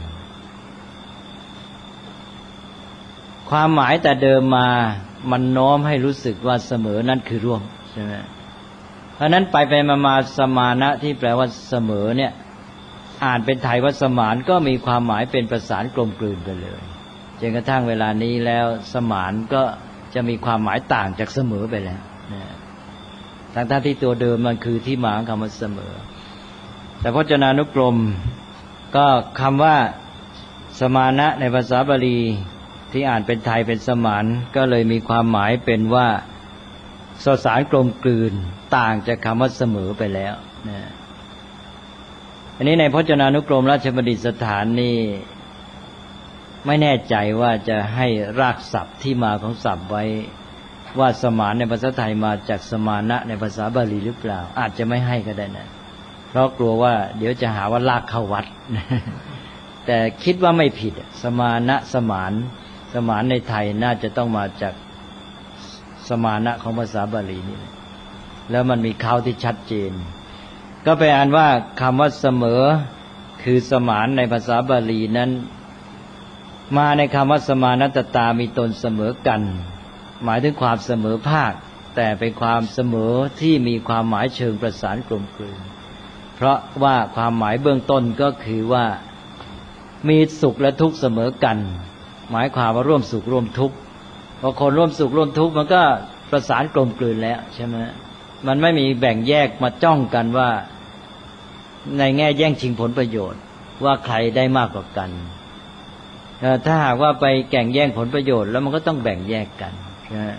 ความหมายแต่เดิมมามันโน้มให้รู้สึกว่าเสมอนั่นคือร่วมใช่ช่ไหมเพราะนั้นไปไปมามาสมานะที่แปลว่าเสมอเนี่ยอ่านเป็นไทยว่าสมานก็มีความหมายเป็นประสานกลมกลืนกันเลยจนกระทั่งเวลานี้แล้วสมานก็จะมีความหมายต่างจากเสมอไปแล้วนะทั้งๆที่ตัวเดิมมันคือที่มาของคำว่าเสมอแต่พจนานุกรมก็คำว่าสมานะในภาษาบาลีที่อ่านเป็นไทยเป็นสมานก็เลยมีความหมายเป็นว่าสสารกลมกลืนต่างจากคำว่าเสมอไปแล้วนะอันนี้ในพจนานุกรมราชบัณฑิตสถานนี่ไม่แน่ใจว่าจะให้รากศัพท์ที่มาของศัพท์ไว้ว่าสมานในภาษาไทยมาจากสมานะในภาษาบาลีหรือเปล่าอาจจะไม่ให้ก็ได้นะเพราะกลัวว่าเดี๋ยวจะหาว่าลากเข้าวัด แต่คิดว่าไม่ผิดสมานะสมานสมานในไทยน่าจะต้องมาจากสมานะของภาษาบาลีนี่แล้วมันมีเขาที่ชัดเจนก็ไปอ่านว่าคำว่าเสมอคือสมานในภาษาบาลีนั้นมาในคำว่าสมานัตตามีตนเสมอกันหมายถึงความเสมอภาคแต่เป็นความเสมอที่มีความหมายเชิงประสานกลมกลืนเพราะว่าความหมายเบื้องต้นก็คือว่ามีสุขและทุกข์เสมอกันหมายความว่าร่วมสุขร่วมทุกข์พอคนร่วมสุขร่วมทุกข์มันก็ประสานกลมกลืนแล้วใช่ไหมมันไม่มีแบ่งแยกมาจ้องกันว่าในแง่แย่งชิงผลประโยชน์ว่าใครได้มากกว่ากันถ้าหากว่าไปแข่งแย่งผลประโยชน์แล้วมันก็ต้องแบ่งแยกกันนะ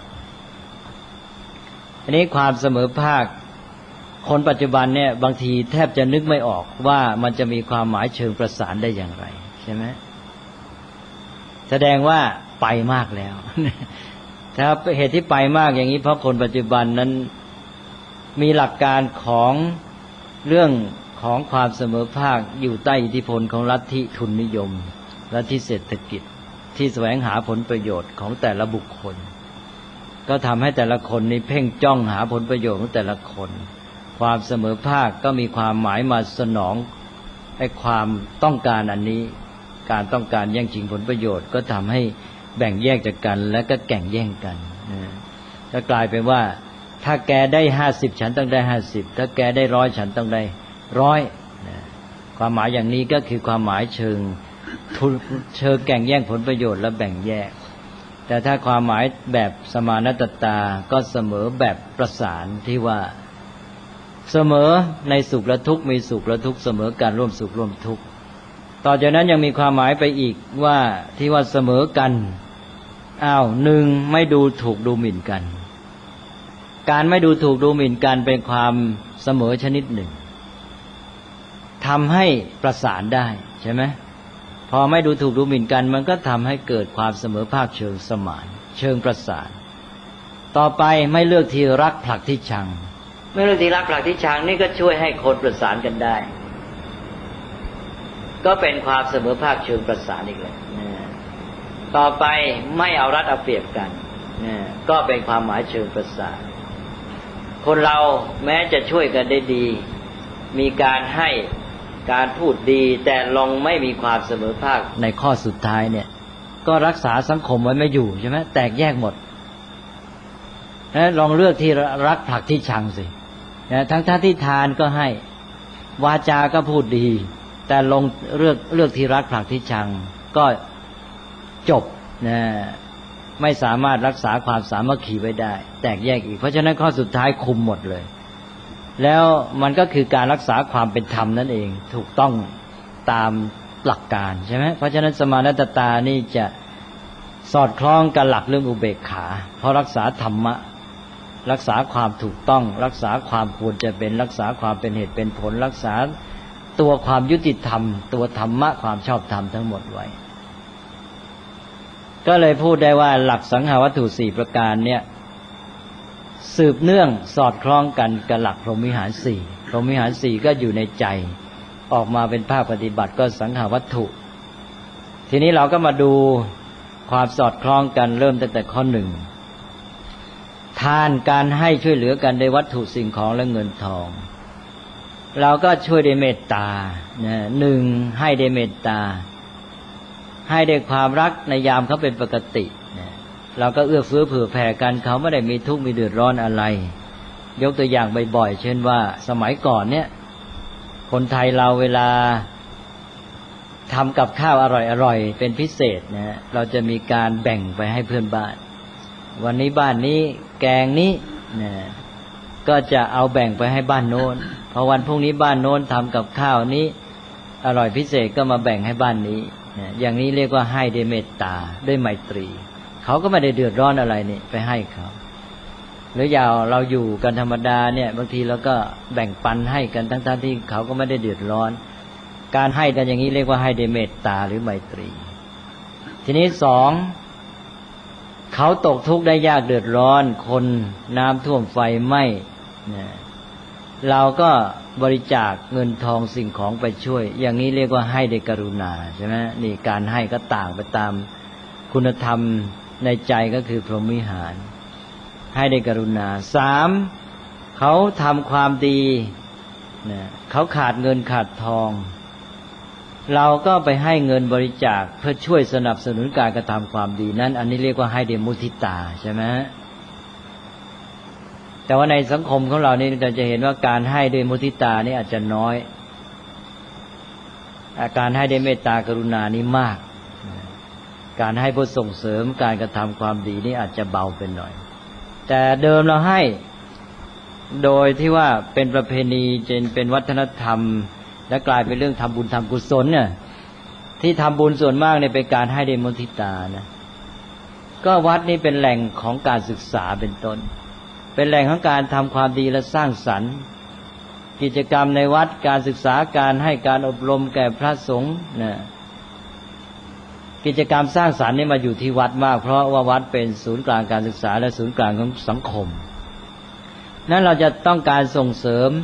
อันนี้ความเสมอภาคคนปัจจุบันเนี่ยบางทีแทบจะนึกไม่ออกว่ามันจะมีความหมายเชิงประสานได้อย่างไรใช่ไหมแสดงว่าไปมากแล้วถ้าเหตุที่ไปมากอย่างนี้เพราะคนปัจจุบันนั้นมีหลักการของเรื่องของความเสมอภาคอยู่ใต้อิทธิพลของลัทธิทุนนิยมลัทธิเศรษฐกิจที่แสวงหาผลประโยชน์ของแต่ละบุคคลก็ทำให้แต่ละคนนี่เพ่งจ้องหาผลประโยชน์ของแต่ละคนความเสมอภาคก็มีความหมายมาสนองไอ้ความต้องการอันนี้การต้องการแย่งชิงผลประโยชน์ก็ทำให้แบ่งแยกจากกันและก็แข่งแย่งกันก็กลายเป็นว่าถ้าแกได้ห้าสิบฉันต้องได้ห้าสิบถ้าแกได้ร้อยฉันต้องได้ร้อยความหมายอย่างนี้ก็คือความหมายเชิงเชิงแข่งแย่งผลประโยชน์และแบ่งแยกแต่ถ้าความหมายแบบสมานัตตาก็เสมอแบบประสานที่ว่าเสมอในสุขและทุกข์มีสุขและทุกข์เสมอกันร่วมสุขร่วมทุกข์ต่อจากนั้นยังมีความหมายไปอีกว่าที่ว่าเสมอกันอ้าวหนึ่งไม่ดูถูกดูหมิ่นกันการไม่ดูถูกดูหมิ่นกันเป็นความเสมอชนิดหนึ่งทำให้ประสานได้ใช่ไหมพอไม่ดูถูกดูหมิ่นกันมันก็ทำให้เกิดความเสมอภาคเชิงสมานเชิงประสานต่อไปไม่เลือกที่รักผลักที่ชังไม่เลือกที่รักผลักที่ชังนี่ก็ช่วยให้คนประสานกันได้ก็เป็นความเสมอภาคเชิงประสานอีกเลยต่อไปไม่เอารัดเอาเปรียบกันก็เป็นความหมายเชิงประสานคนเราแม้จะช่วยกันได้ดีมีการให้การพูดดีแต่ลองไม่มีความเสมอภาคในข้อสุดท้ายเนี่ยก็รักษาสังคมไว้ไม่อยู่ใช่ไหมแตกแยกหมดนะลองเลือกที่รักผลักที่ชังสินะทั้งท่าที่ทานก็ให้วาจาก็พูดดีแต่ลงเลือกเลือกที่รักผลักที่ชังก็จบนะไม่สามารถรักษาความสามัคคีไว้ได้แตกแยกอีกเพราะฉะนั้นข้อสุดท้ายคุมหมดเลยแล้วมันก็คือการรักษาความเป็นธรรมนั่นเองถูกต้องตามหลักการใช่ไหมเพราะฉะนั้นสมานัตตานี่จะสอดคล้องกับหลักเรื่องอุเบกขาเพราะรักษาธรรมะรักษาความถูกต้องรักษาความควรจะเป็นรักษาความเป็นเหตุเป็นผลรักษาตัวความยุติธรรมตัวธรรมะความชอบธรรมทั้งหมดไว้ก็เลยพูดได้ว่าหลักสังหาวัตถุสี่ประการเนี่ยสืบเนื่องสอดคล้องกันกับหลักพรหมวิหารสี่พรหมวิหารสี่ก็อยู่ในใจออกมาเป็นภาคปฏิบัติก็สังหาวัตถุทีนี้เราก็มาดูความสอดคล้องกันเริ่มตั้งแต่ข้อหนึ่งทานการให้ช่วยเหลือกันในวัตถุสิ่งของและเงินทองเราก็ช่วยด้วยเมตตานะหนึ่งให้ด้วยเมตตาให้ด้วยความรักในยามเขาเป็นปกตินะเราก็เอื้อเฟื้อเผื่อแผ่กันเขาไม่ได้มีทุกข์มีเดือดร้อนอะไรยกตัวอย่างบ่อยๆเช่นว่าสมัยก่อนเนี่ยคนไทยเราเวลาทำกับข้าวอร่อยๆเป็นพิเศษนะเราจะมีการแบ่งไปให้เพื่อนบ้านวันนี้บ้านนี้แกงนี้นะก็จะเอาแบ่งไปให้บ้านโน้นพอวันพรุ่งนี้บ้านโน้นทำกับข้าวนี้อร่อยพิเศษก็มาแบ่งให้บ้านนี้นะอย่างนี้เรียกว่าให้ด้วยเมตตาด้วยไมตรีเขาก็ไม่ได้เดือดร้อนอะไรนี่ไปให้เขาหรืออย่างเราอยู่กันธรรมดาเนี่ยบางทีเราก็แบ่งปันให้กันทั้งๆที่เขาก็ไม่ได้เดือดร้อนการให้กันอย่างนี้เรียกว่าให้ด้วยเมตตาหรือไมตรีทีนี้สองเขาตกทุกข์ได้ยากเดือดร้อนคนน้ำท่วมไฟไหม้เนี่ยเราก็บริจาคเงินทองสิ่งของไปช่วยอย่างนี้เรียกว่าให้ด้วยกรุณาใช่ไหมนี่การให้ก็ต่างไปตามคุณธรรมในใจก็คือพรหมวิหารให้ด้วยกรุณาสามเขาทำความดีเนี่ยเขาขาดเงินขาดทองเราก็ไปให้เงินบริจาคเพื่อช่วยสนับสนุนการกระทำความดีนั้นอันนี้เรียกว่าให้ด้วยมุทิตาใช่ไหมแต่ว่าในสังคมของเรานี่เราจะเห็นว่าการให้ด้วยมุทิตานี่อาจจะน้อยการให้ด้วยเมตตากรุณานี่มากการให้เพื่อส่งเสริมการกระทำความดีนี่อาจจะเบาไปหน่อยแต่เดิมเราให้โดยที่ว่าเป็นประเพณีจนเป็นวัฒนธรรมและกลายเป็นเรื่องทำบุญทำกุศลเนี่ยที่ทำบุญส่วนมากเนี่ยเป็นการให้ด้วยมุทิตานะก็วัดนี้เป็นแหล่งของการศึกษาเป็นต้นเป็นแหล่งของการทำความดีและสร้างสรรค์กิจกรรมในวัดการศึกษาการให้การอบรมแก่พระสงฆ์นะกิจกรรมสร้างสรรค์นี่มาอยู่ที่วัดมากเพราะว่าวัดเป็นศูนย์กลางการศึกษาและศูนย์กลางของสังคมนั้นเราจะต้องการส่งเสริม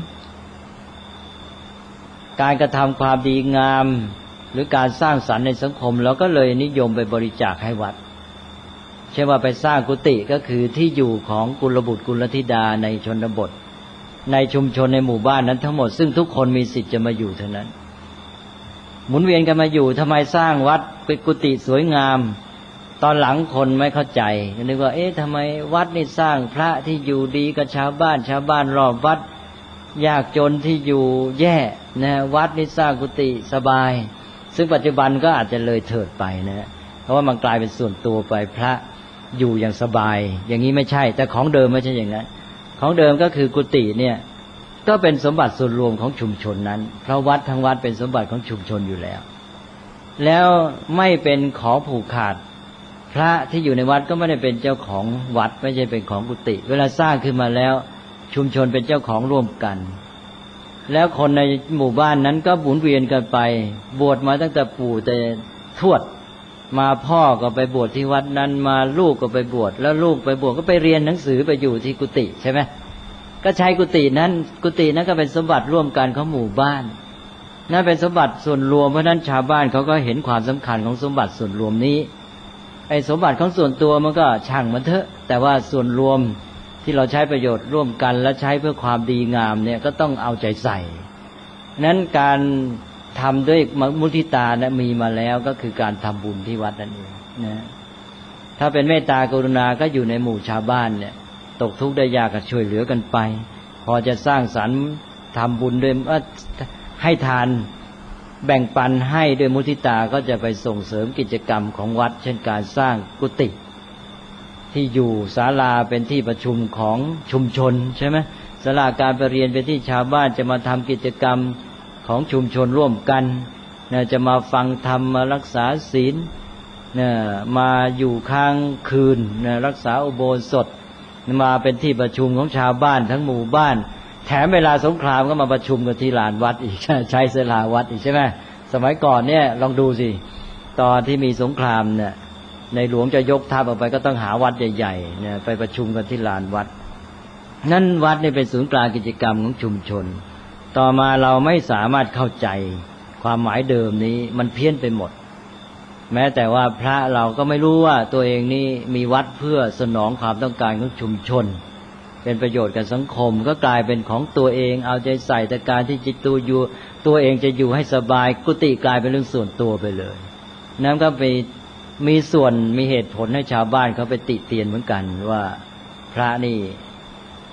การกระทำความดีงามหรือการสร้างสรรค์ในสังคมเราก็เลยนิยมไปบริจาคให้วัดเช่นว่าไปสร้างกุฏิก็คือที่อยู่ของกุลบุตรกุลธิดาในชนบทในชุมชนในหมู่บ้านนั้นทั้งหมดซึ่งทุกคนมีสิทธิ์จะมาอยู่เท่านั้นหมุนเวียนกันมาอยู่ทำไมสร้างวัดเป็นกุฏิสวยงามตอนหลังคนไม่เข้าใจนึกว่าเอ๊ะทำไมวัดนี่สร้างพระที่อยู่ดีกับชาวบ้านชาวบ้านรอบวัดยากจนที่อยู่แย่นะวัดนี่สร้างกุฏิสบายซึ่งปัจจุบันก็อาจจะเลยเถิดไปนะเพราะว่ามันกลายเป็นส่วนตัวไปพระอยู่อย่างสบายอย่างนี้ไม่ใช่แต่ของเดิมไม่ใช่อย่างนั้นของเดิมก็คือกุฏิเนี่ยก็เป็นสมบัติส่วนรวมของชุมชนนั้นเพราะวัดทั้งวัดเป็นสมบัติของชุมชนอยู่แล้วแล้วไม่เป็นของผูกขาดพระที่อยู่ในวัดก็ไม่ได้เป็นเจ้าของวัดไม่ใช่เป็นของกุฏิเวลาสร้างขึ้นมาแล้วชุมชนเป็นเจ้าของร่วมกันแล้วคนในหมู่บ้านนั้นก็หมุนเวียนกันไปบวชมาตั้งแต่ปู่แต่ทวดมาพ่อก็ไปบวชที่วัดนั้นมาลูกก็ไปบวชแล้วลูกไปบวชก็ไปเรียนหนังสือไปอยู่ที่กุฏิใช่ไหมก็ใช้กุฏินั้นกุฏินั้นก็เป็นสมบัติร่วมกันของหมู่บ้านนั่นเป็นสมบัติส่วนรวมเพราะนั้นชาวบ้านเขาก็เห็นความสำคัญของสมบัติส่วนรวมนี้ไอ้สมบัติของส่วนตัวมันก็ช่างมันเถอะแต่ว่าส่วนรวมที่เราใช้ประโยชน์ร่วมกันและใช้เพื่อความดีงามเนี่ยก็ต้องเอาใจใส่นั้นการทำด้วยมุทิตานะมีมาแล้วก็คือการทำบุญที่วัดนั่นเองนะถ้าเป็นเมตตากรุณาก็อยู่ในหมู่ชาวบ้านเนี่ยตกทุกข์ได้ยากก็ช่วยเหลือกันไปพอจะสร้างสรรค์ทำบุญด้วยให้ทานแบ่งปันให้ด้วยมุทิตาก็จะไปส่งเสริมกิจกรรมของวัดเช่นการสร้างกุฏิที่อยู่ศาลาเป็นที่ประชุมของชุมชนใช่ไหมศาลาการประเรียนเป็นที่ชาวบ้านจะมาทำกิจกรรมของชุมชนร่วมกันนะจะมาฟังธรรมมารักษาศีลนะมาอยู่ค้างคืนนะรักษาอุโบสถมาเป็นที่ประชุมของชาวบ้านทั้งหมู่บ้านแถมเวลาสงครามก็มาประชุมกันที่ลานวัดอีกใช้ศาลาวัดอีกใช่ไหมสมัยก่อนเนี่ยลองดูสิตอนที่มีสงครามเนี่ยในหลวงจะยกทัพออกไปก็ต้องหาวัดใหญ่ๆเนี่ยไปประชุมกันที่ลานวัดนั่นวัดนี่เป็นศูนย์กลางกิจกรรมของชุมชนต่อมาเราไม่สามารถเข้าใจความหมายเดิมนี้มันเพี้ยนไปหมดแม้แต่ว่าพระเราก็ไม่รู้ว่าตัวเองนี่มีวัดเพื่อสนองความต้องการของชุมชนเป็นประโยชน์กับสังคมก็กลายเป็นของตัวเองเอาใจใส่แต่การที่จิตตัวอยู่ตัวเองจะอยู่ให้สบายกุฏิกลายเป็นเรื่องส่วนตัวไปเลยนั่นก็ไปมีส่วนมีเหตุผลให้ชาวบ้านเขาไปติเตียนเหมือนกันว่าพระนี่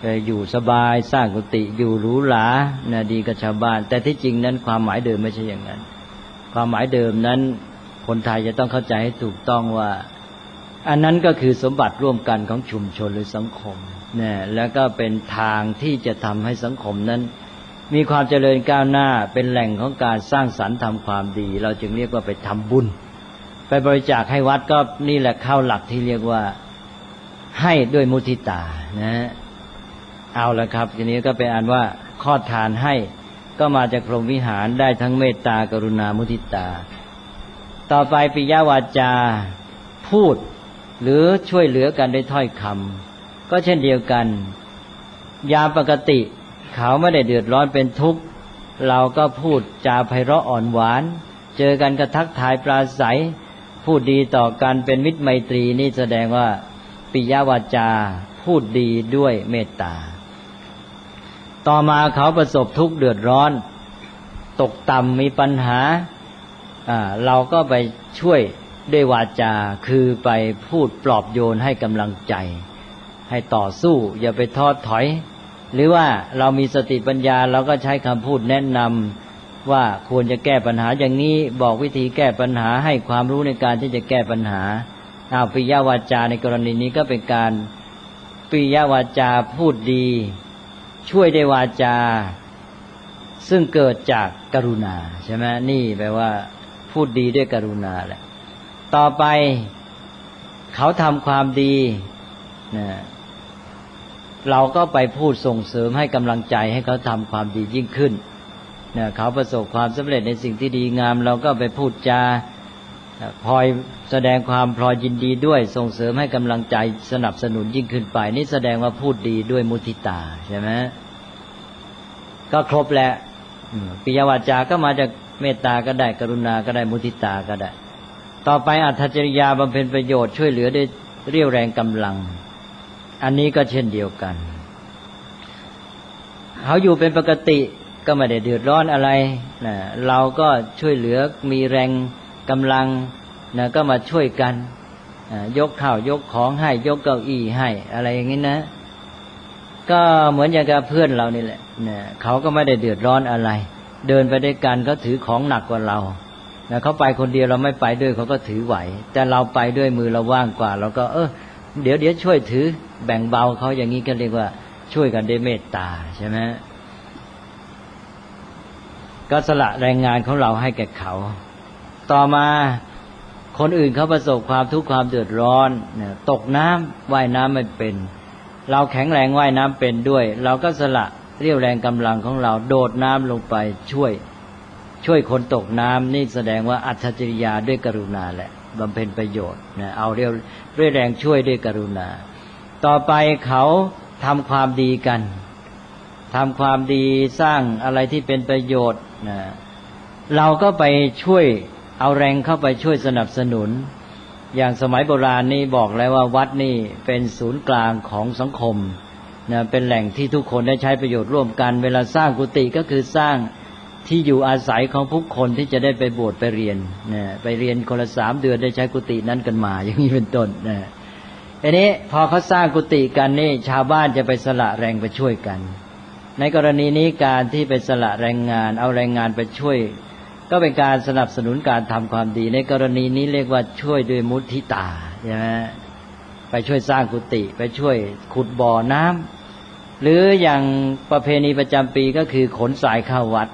ไปอยู่สบายสร้างกุฏิอยู่หรูหรานะดีกับชาวบ้านแต่ที่จริงนั้นความหมายเดิมไม่ใช่อย่างนั้นความหมายเดิมนั้นคนไทยจะต้องเข้าใจให้ถูกต้องว่าอันนั้นก็คือสมบัติร่วมกันของชุมชนหรือสังคมนะแล้วก็เป็นทางที่จะทำให้สังคมนั้นมีความเจริญก้าวหน้าเป็นแหล่งของการสร้างสรรค์ทำความดีเราจึงเรียกว่าไปทำบุญไปบริจาคให้วัดก็นี่แหละเข้าหลักที่เรียกว่าให้ด้วยมุทิตานะเอาละครับทีนี้ก็เป็นอันว่าข้อทานให้ก็มาจากพรหมวิหารได้ทั้งเมตตากรุณามุทิตาต่อไปปิยวาจาพูดหรือช่วยเหลือกันด้วยถ้อยคำก็เช่นเดียวกันยามปกติเขาไม่ได้เดือดร้อนเป็นทุกข์เราก็พูดจาไพเราะอ่อนหวานเจอกันก็ทักทายปราศัยพูดดีต่อกันเป็นมิตรไมตรีนี่แสดงว่าปิยวาจาพูดดีด้วยเมตตาต่อมาเขาประสบทุกข์เดือดร้อนตกต่ำมีปัญหาอ่าเราก็ไปช่วยด้วยวาจาคือไปพูดปลอบโยนให้กำลังใจให้ต่อสู้อย่าไปท้อถอยหรือว่าเรามีสติปัญญาเราก็ใช้คำพูดแนะนำว่าควรจะแก้ปัญหาอย่างนี้บอกวิธีแก้ปัญหาให้ความรู้ในการที่จะแก้ปัญหาอ้าวปิยวาจาในกรณีนี้ก็เป็นการปิยวาจาพูดดีช่วยด้วยวาจาซึ่งเกิดจากกรุณาใช่ไหมนี่แปลว่าพูดดีด้วยกรุณาแหละต่อไปเขาทำความดีนะเราก็ไปพูดส่งเสริมให้กำลังใจให้เขาทำความดียิ่งขึ้นนะเขาประสบความสำเร็จในสิ่งที่ดีงามเราก็ไปพูดจาพลอยแสดงความพลอยยินดีด้วยส่งเสริมให้กำลังใจสนับสนุนยิ่งขึ้นไปนี่แสดงว่าพูดดีด้วยมุทิตาใช่ไหมก็ครบแล้วปิยวาจาก็มาจากเมตตาก็ได้กรุณาก็ได้มุทิตาก็ได้ต่อไปอัตถจริยาบำเพ็ญประโยชน์ช่วยเหลือด้วยเรี่ยวแรงกำลังอันนี้ก็เช่นเดียวกันเขาอยู่เป็นปกติก็ไม่ได้เดือดร้อนอะไรนะเราก็ช่วยเหลือมีแรงกำลังนะก็มาช่วยกันยกข้าวยกของให้ยกเก้าอี้ให้อะไรอย่างนี้นะก็เหมือนอย่างกับเพื่อนเรานี่แหละนะเขาก็ไม่ได้เดือดร้อนอะไรเดินไปด้วยกันเขาถือของหนักกว่าเรานะเขาไปคนเดียวเราไม่ไปด้วยเขาก็ถือไหวแต่เราไปด้วยมือเราว่างกว่าเราก็เออเดี๋ยวเดี๋ยวช่วยถือแบ่งเบาเขาอย่างนี้ก็เรียกว่าช่วยกันด้วยเมตตาใช่ไหมก็สละแรงงานของเราให้แก่เขาต่อมาคนอื่นเขาประสบความทุกข์ความเดือดร้อนเนี่ยตกน้ำว่ายน้ำไม่เป็นเราแข็งแรงว่ายน้ำเป็นด้วยเราก็สละเรี่ยวแรงกำลังของเราโดดน้ำลงไปช่วยช่วยคนตกน้ำนี่แสดงว่าอัตถจริยาด้วยกรุณาแหละบำเพ็ญประโยชน์นะเอาเรี่ยวเรี่ยวแรงช่วยด้วยกรุณาต่อไปเขาทำความดีกันทำความดีสร้างอะไรที่เป็นประโยชน์นะเราก็ไปช่วยเอาแรงเข้าไปช่วยสนับสนุนอย่างสมัยโบราณนี่บอกแล้วว่าวัดนี่เป็นศูนย์กลางของสังคมนะเป็นแหล่งที่ทุกคนได้ใช้ประโยชน์ร่วมกันเวลาสร้างกุฏิก็คือสร้างที่อยู่อาศัยของผู้คนที่จะได้ไปบวชไปเรียนนะไปเรียนคนละสามเดือนได้ใช้กุฏินั้นกันมาอย่างนี้เป็นต้นนะอันนี้พอเขาสร้างกุฏิกันนี่ชาวบ้านจะไปสละแรงไปช่วยกันในกรณีนี้การที่ไปสละแรงงานเอาแรงงานไปช่วยก็เป็นการสนับสนุนการทำความดีในกรณีนี้เรียกว่าช่วยด้วยมุทิตาใช่ไหมไปช่วยสร้างกุฏิไปช่วยขุดบ่อน้ำหรืออย่างประเพณีประจำปีก็คือขนสายเข้าวัด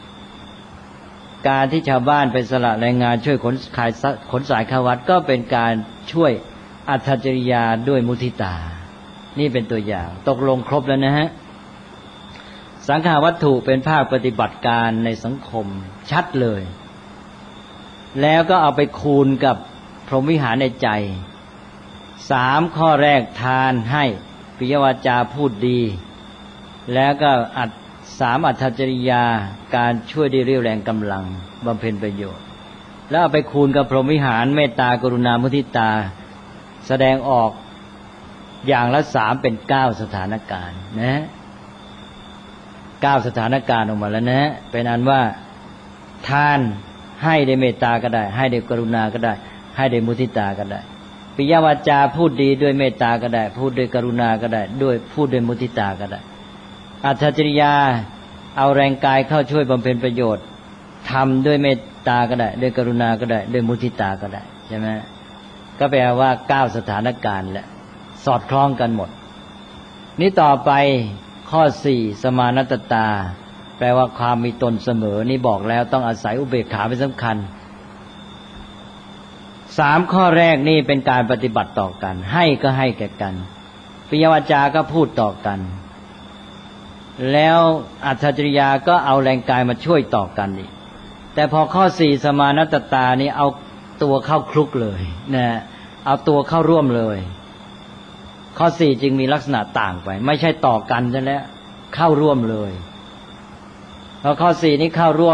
การที่ชาวบ้านไปสละแรงงานช่วยขนขายขนสายเข้าวัดก็เป็นการช่วยอัตถจริยาด้วยมุทิตานี่เป็นตัวอย่างตกลงครบแล้วนะฮะสังฆาวัตถุเป็นภาคปฏิบัติการในสังคมชัดเลยแล้วก็เอาไปคูณกับพรหมวิหารในใจสามข้อแรกทานให้ปิยวาจาพูดดีแล้วก็อัดสามอัตถจริยาการช่วยด้วยเรี่ยวแรงกำลังบำเพ็ญประโยชน์แล้วเอาไปคูณกับพรหมวิหารเมตตากรุณามุทิตาแสดงออกอย่างละสามเป็นเก้าสถานการณ์นะเก้าสถานการณ์ออกมาแล้วนะเป็นอันว่าทานให้ด้วยเมตตาก็ได้ให้ด้วยกรุณาก็ได้ให้ด้วยมุทิตาก็ได้ปิปิยวาจาพูดดีด้วยเมตตาก็ได้พูดด้วยกรุณาก็ได้ด้วยพูดด้วยมุทิตาก็ได้อัตถจริยาเอาแรงกายเข้าช่วยบำเพ็ญประโยชน์ทำด้วยเมตตาก็ได้ด้วยกรุณาก็ได้ด้วยมุทิตาก็ได้ใช่ไหมก็แปลว่าเก้าสถานการณ์แหละสอดคล้องกันหมดนี้ต่อไปข้อสี่สมานัตตาแปลว่าความมีตนเสมอนี่บอกแล้วต้องอาศัยอุเบกขาเป็นสำคัญสามข้อแรกนี่เป็นการปฏิบัติต่อกันให้ก็ให้แก่กันปิยวาจาก็พูดต่อกันแล้วอัตถจริยาก็เอาแรงกายมาช่วยต่อกันอีกแต่พอข้อสี่สมานัตตานี่เอาตัวเข้าคลุกเลยนะเอาตัวเข้าร่วมเลยข้อสี่จึงมีลักษณะต่างไปไม่ใช่ต่อกันซะแล้วเข้าร่วมเลยพอข้อสี่นี้เข้าร่วม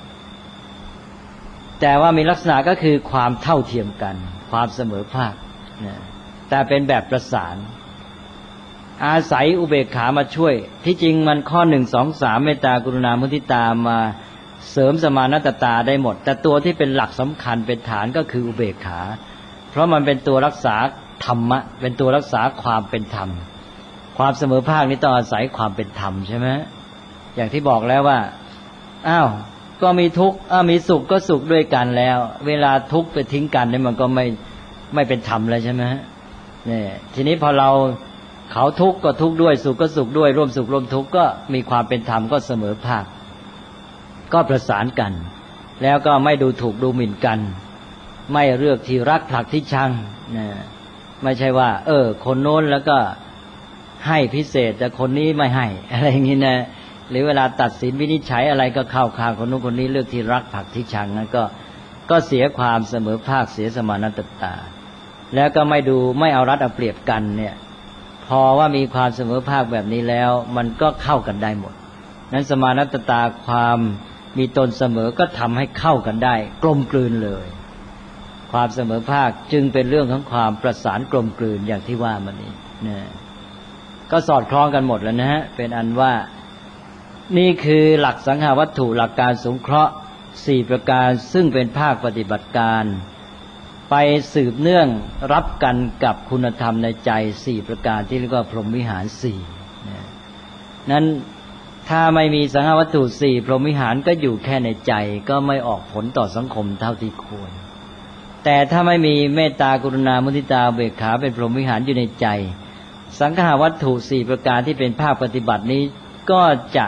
แต่ว่ามีลักษณะก็คือความเท่าเทียมกันความเสมอภาคนะแต่เป็นแบบประสานอาศัยอุเบกขามาช่วยที่จริงมันข้อหนึ่งสองสามเมตตากรุณามุทิตามาเสริมสมานัตตาได้หมดแต่ตัวที่เป็นหลักสำคัญเป็นฐานก็คืออุเบกขาเพราะมันเป็นตัวรักษาธรรมะเป็นตัวรักษาความเป็นธรรมความเสมอภาคนี้ต้องอาศัยความเป็นธรรมใช่ไหมอย่างที่บอกแล้วว่าอ้าวก็มีทุกข์อ้าวมีสุขก็สุขด้วยกันแล้วเวลาทุกข์ไปทิ้งกันนี่มันก็ไม่ไม่เป็นธรรมแล้วใช่ไหมนี่ทีนี้พอเราเขาทุกข์ก็ทุกข์ด้วยสุขก็สุขด้วยร่วมสุขร่วมทุกข์ก็มีความเป็นธรรมก็เสมอภาคก็ประสานกันแล้วก็ไม่ดูถูกดูหมิ่นกันไม่เลือกที่รักผลักที่ชังนะไม่ใช่ว่าเออคนโน้นแล้วก็ให้พิเศษแต่คนนี้ไม่ให้อะไรอย่างนี้นะหรือเวลาตัดสินวินิจฉัยอะไรก็เข้าข้างคนโน้นคนนี้เลือกที่รักผลักที่ชังนั้นก็ก็เสียความเสมอภาคเสียสมานัตตาแล้วก็ไม่ดูไม่เอารัดเอาเปรียบกันเนี่ยพอว่ามีความเสมอภาคแบบนี้แล้วมันก็เข้ากันได้หมดนั้นสมานัตตาความมีตนเสมอก็ทำให้เข้ากันได้กลมกลืนเลยความเสมอภาคจึงเป็นเรื่องของความประสานกลมกลืนอย่างที่ว่ามานี้นะก็สอดคล้องกันหมดแล้วนะฮะเป็นอันว่านี่คือหลักสังหาวัตถุหลักการสงเคราะห์สี่ประการซึ่งเป็นภาคปฏิบัติการไปสืบเนื่องรับกันกับคุณธรรมในใจสี่ประการที่เรียกว่าพรหมวิหารสี่นะนั้นถ้าไม่มีสังหาวัตถุสี่พรหมวิหารก็อยู่แค่ในใจก็ไม่ออกผลต่อสังคมเท่าที่ควรแต่ถ้าไม่มีเมตตากรุณามุทิตาเบกขาเป็นพรหมวิหารอยู่ในใจสังหาวัตถุสี่ประการที่เป็นภาคปฏิบัตินี้ก็จะ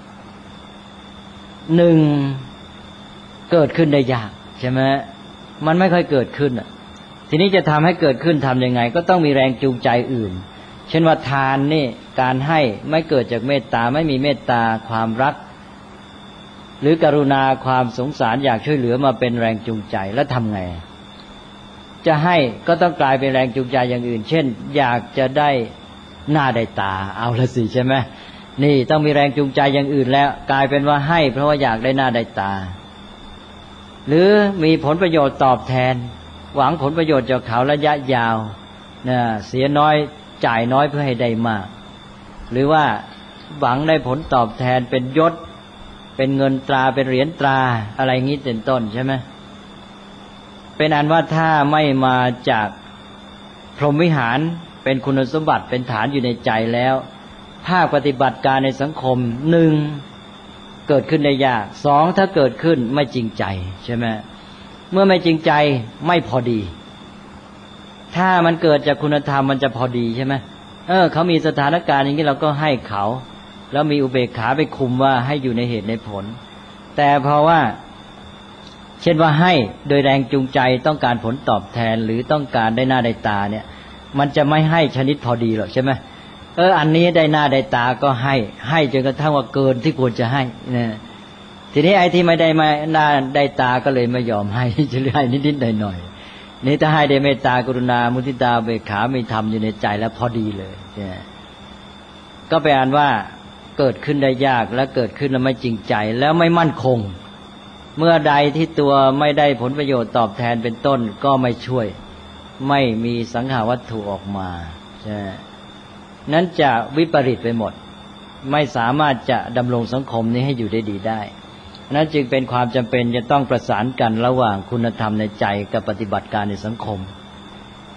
หนึ่งเกิดขึ้นได้ยากใช่ไหมมันไม่ค่อยเกิดขึ้นอ่ะทีนี้จะทำให้เกิดขึ้นทำยังไงก็ต้องมีแรงจูงใจอื่นเช่นว่าทานนี่การให้ไม่เกิดจากเมตตาไม่มีเมตตาความรักหรือกรุณาความสงสารอยากช่วยเหลือมาเป็นแรงจูงใจแล้วทำไงจะให้ก็ต้องกลายเป็นแรงจูงใจอย่างอื่นเช่นอยากจะได้หน้าได้ตาเอาละสิใช่ไหมนี่ต้องมีแรงจูงใจอย่างอื่นแล้วกลายเป็นว่าให้เพราะว่าอยากได้หน้าได้ตาหรือมีผลประโยชน์ตอบแทนหวังผลประโยชน์จากเขาระยะยาวนะเสียน้อยจ่ายน้อยเพื่อให้ได้มากหรือว่าหวังได้ผลตอบแทนเป็นยศเป็นเงินตราเป็นเหรียญตราอะไรงี้เป็นต้นใช่ไหมเป็นอันว่าถ้าไม่มาจากพรหมวิหารเป็นคุณสมบัติเป็นฐานอยู่ในใจแล้วภาคปฏิบัติการในสังคมหนึ่งเกิดขึ้นได้ยากสองถ้าเกิดขึ้นไม่จริงใจใช่ไหมเมื่อไม่จริงใจไม่พอดีถ้ามันเกิดจากคุณธรรมมันจะพอดีใช่ไหมเออเขามีสถานการณ์อย่างนี้เราก็ให้เขาแล้วมีอุเบกขาไปคุมว่าให้อยู่ในเหตุในผลแต่เพราะว่าเช่นว่าให้โดยแรงจูงใจต้องการผลตอบแทนหรือต้องการได้หน้าได้ตาเนี่ยมันจะไม่ให้ชนิดพอดีหรอกใช่ไหมเอออันนี้ได้หน้าได้ตาก็ให้ให้จนกระทั่งว่าเกินที่ควรจะให้นะทีนี้ไอ้ที่ไม่ได้มาหน้าได้ตาก็เลยไม่ยอมให้จะให้นิดๆหน่อยๆนี่ถ้าให้ได้เมตตากรุณามุทิตาเบกขามีธรรมอยู่ในใจแล้วพอดีเลยเนี่ยก็แปลว่าเกิดขึ้นได้ยากและเกิดขึ้นแล้วไม่จริงใจแล้วไม่มั่นคงเมื่อใดที่ตัวไม่ได้ผลประโยชน์ตอบแทนเป็นต้นก็ไม่ช่วยไม่มีสังหาวัตถุออกมาใช่นั้นจะวิปริตไปหมดไม่สามารถจะดำรงสังคมนี้ให้อยู่ได้ดีได้นั้นจึงเป็นความจำเป็นจะต้องประสานกันระหว่างคุณธรรมในใจกับปฏิบัติการในสังคม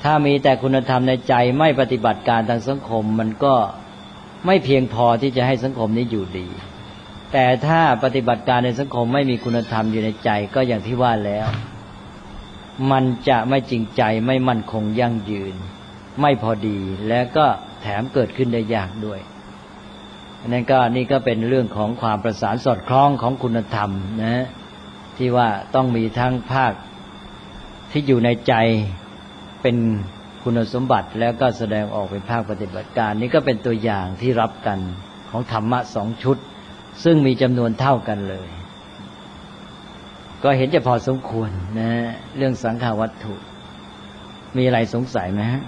ถ้ามีแต่คุณธรรมในใจไม่ปฏิบัติการทางสังคมมันก็ไม่เพียงพอที่จะให้สังคมนี้อยู่ดีแต่ถ้าปฏิบัติการในสังคมไม่มีคุณธรรมอยู่ในใจก็อย่างที่ว่าแล้วมันจะไม่จริงใจไม่มั่นคงยั่งยืนไม่พอดีและก็แถมเกิดขึ้นได้ยากด้วยนั่นก็นี่ก็เป็นเรื่องของความประสานสอดคล้องของคุณธรรมนะที่ว่าต้องมีทั้งภาคที่อยู่ในใจเป็นคุณสมบัติแล้วก็แสดงออกเป็นภาคปฏิบัติการนี่ก็เป็นตัวอย่างที่รับกันของธรรมะสองชุดซึ่งมีจำนวนเท่ากันเลยก็เห็นจะพอสมควรนะเรื่องสังขาวัตถุมีอะไรสงสัยไหมฮะ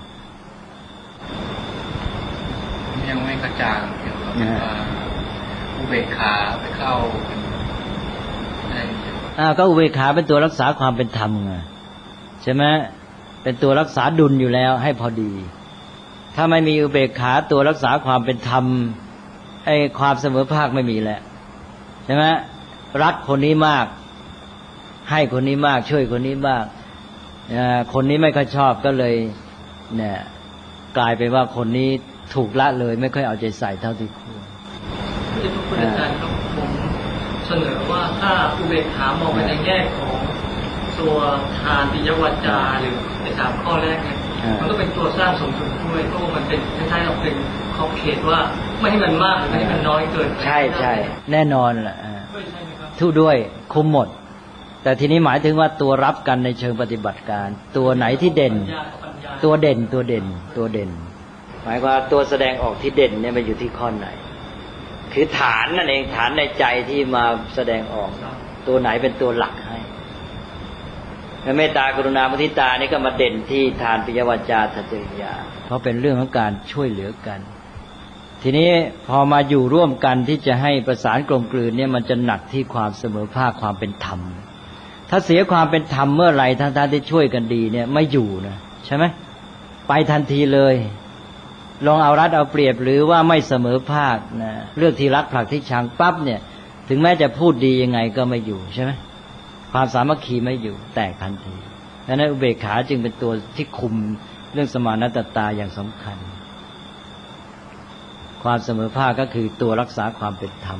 ยังไม่กระจ่างเกี่ยวกับว่าอุเบกขาไปเข้าอะไรอ่าก็อุเบกขาเป็นตัวรักษาความเป็นธรรมไงใช่ไหมเป็นตัวรักษาดุลอยู่แล้วให้พอดีถ้าไม่มีอุเบกขาตัวรักษาความเป็นธรรมไอ้ความเสมอภาคไม่มีแล้วใช่ไหมรักคนนี้มากให้คนนี้มากช่วยคนนี้มากคนนี้ไม่ค่อยชอบก็เลยเนี่ยกลายเป็นว่าคนนี้ถูกละเลยไม่ค่อยเอาใจใส่เท่าที่ควรที่พระพุทธเจ้าครับผมเสนอว่าถ้าอุเบกขามองไปในแง่ของตัวทานปิยวาจาหรือในสามข้อแรกเนี่ยมันก็เป็นตัวสร้างสมดุลด้วยเพราะว่ามันเป็นคล้ายๆเราเป็นขอบเขตว่าไม่ให้มันมากหรือไม่ให้มันน้อยเกินใช่ใช่แน่นอนแหละทุกด้วยคุมหมดแต่ทีนี้หมายถึงว่าตัวรับกันในเชิงปฏิบัติการตัวไหนที่เด่นตัวเด่นตัวเด่นตัวเด่นหมายว่าตัวแสดงออกที่เด่นเนี่ยมันอยู่ที่ข้อไหนคือฐานนั่นเองฐานในใจที่มาแสดงออกตัวไหนเป็นตัวหลักให้เมตตากรุณามุทิตานี่ก็มาเด่นที่ทานปิยวาจาทัตติยาเพราะเป็นเรื่องของการช่วยเหลือกันทีนี้พอมาอยู่ร่วมกันที่จะให้ประสานกลมกลืนเนี่ยมันจะหนักที่ความเสมอภาคความเป็นธรรมถ้าเสียความเป็นธรรมเมื่อไหร่ทั้งท่านที่ช่วยกันดีเนี่ยไม่อยู่นะใช่ไหมไปทันทีเลยลองเอารัดเอาเปรียบหรือว่าไม่เสมอภาคนะเลือกที่รักผลักที่ชังปั๊บเนี่ยถึงแม้จะพูดดียังไงก็ไม่อยู่ใช่ไหมความสามัคคีไม่อยู่แตกทันทีดังนั้นอุเบกขาจึงเป็นตัวที่คุมเรื่องสมานตตาอย่างสำคัญความเสมอภาคก็คือตัวรักษาความเป็นธรรม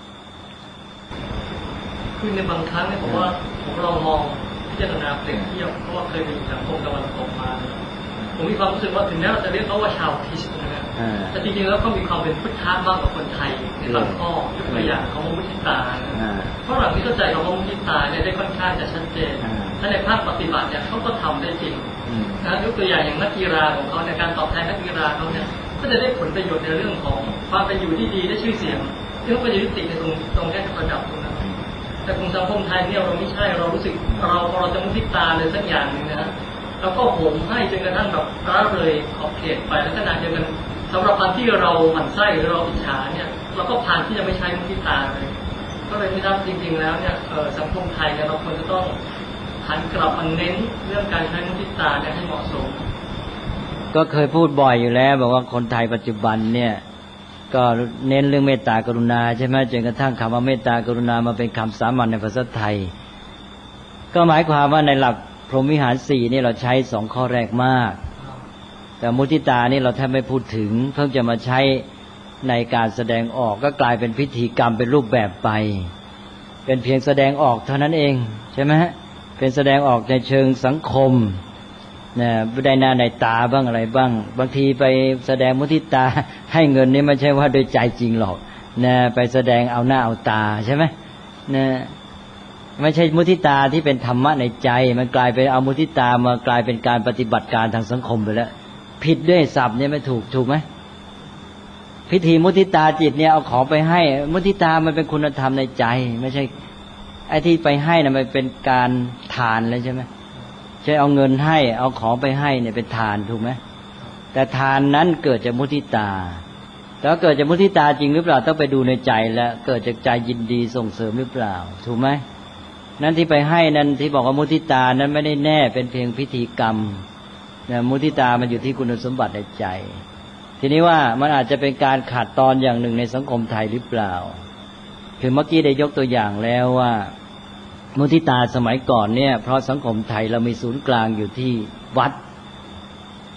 คือในบางครั้งเนี่ยผมว่าผมลองมองพิจารณาเปรียบเทียบเพราะว่าเคยไปอยู่สังคมตะวันตกมาผมมีความรู้สึกว่าถึงแม้เราจะเรียกเขาว่าชาวคริสต์นะครับแต่จริงๆแล้วก็มีความเป็นพุทธะมากกว่าคนไทยในบางข้อยกตัวอย่างของมุทิตาเพราะหลังที่เข้าใจของมุทิตาเนี่ยได้ค่อนข้างจะชัดเจนถ้าในภาคปฏิบัติเนี่ยเขาก็ทำได้จริงนะยกตัวอย่างอย่างนักกีฬาของเขาในการตอบแทนนักกีฬาเขาเนี่ยก็จะได้ผลประโยชน์ในเรื่องของความเป็นอยู่ที่ดีได้ชื่อเสียงที่เขาก็จะยุติในตรงตรงแค่ระดับตรงนั้นแต่กลุ่มสังคมไทยเนี่ยเราไม่ใช่เรารู้สึกเราพอเราจะมุทิตาเลยสักอย่างนึงนะแล้วก็โหมให้จนกระทั่งแบบร้าเลยขอบเขตไปแล้วขนาดเดียวกันสำหรับการที่เราหมั่นไส้หรือเราอิจฉาเนี่ยเราก็ผ่านที่จะไม่ใช้มุทิตาเลยก็เลยไม่ทราบจริงๆแล้วเนี่ยสังคมไทยเนี่ยเราควรจะต้องหันกลับมาเน้นเรื่องการใช้มุทิตาเนี่ยให้เหมาะสมก็เคยพูดบ่อยอยู่แล้วบอกว่าคนไทยปัจจุบันเนี่ยก็เน้นเรื่องเมตตากรุณาใช่ไหมจนกระทั่งคำว่าเมตตากรุณามาเป็นคำสามัญในภาษาไทยก็หมายความว่าในหลักพรหมวิหารสี่นี่เราใช้สองข้อแรกมากแต่มุทิตานี่เราแทบไม่พูดถึงเพิ่งจะมาใช้ในการแสดงออกก็กลายเป็นพิธีกรรมเป็นรูปแบบไปเป็นเพียงแสดงออกเท่านั้นเองใช่ไหมฮะเป็นแสดงออกในเชิงสังคมนะได้หน้าในตาบ้างอะไรบ้างบางทีไปแสดงมุทิตาให้เงินนี่ไม่ใช่ว่าโดยใจจริงหรอกนะไปแสดงเอาหน้าเอาตาใช่ไหมนะไม่ใช่มุทิตาที่เป็นธรรมะในใจมันกลายเป็นเอามุทิตามากลายเป็นการปฏิบัติการทางสังคมไปแล้วผิดด้วยศัพท์เนี่ยไม่ถูกถูกไหมพิธีมุทิตาจิตเนี่ยเอาของไปให้มุทิตามันเป็นคุณธรรมในใจไม่ใช่ไอ้ที่ไปให้นะมันเป็นการทานเลยใช่ไหมใช่เอาเงินให้เอาของไปให้เนี่ยเป็นทานถูกไหมแต่ทานนั้นเกิดจากมุทิตาแล้วเกิดจากมุทิตาจริงหรือเปล่าต้องไปดูในใจแล้วเกิดจากใจยินดีส่งเสริมหรือเปล่าถูกไหมนั้นที่ไปให้นั้นที่บอกว่ามุทิตานั้นไม่ได้แน่เป็นเพียงพิธีกรรมนะมุทิตามันอยู่ที่คุณสมบัติในใจทีนี้ว่ามันอาจจะเป็นการขาดตอนอย่างหนึ่งในสังคมไทยหรือเปล่าคือเมื่อกี้ได้ยกตัวอย่างแล้วว่ามุทิตาสมัยก่อนเนี่ยเพราะสังคมไทยเรามีศูนย์กลางอยู่ที่วัด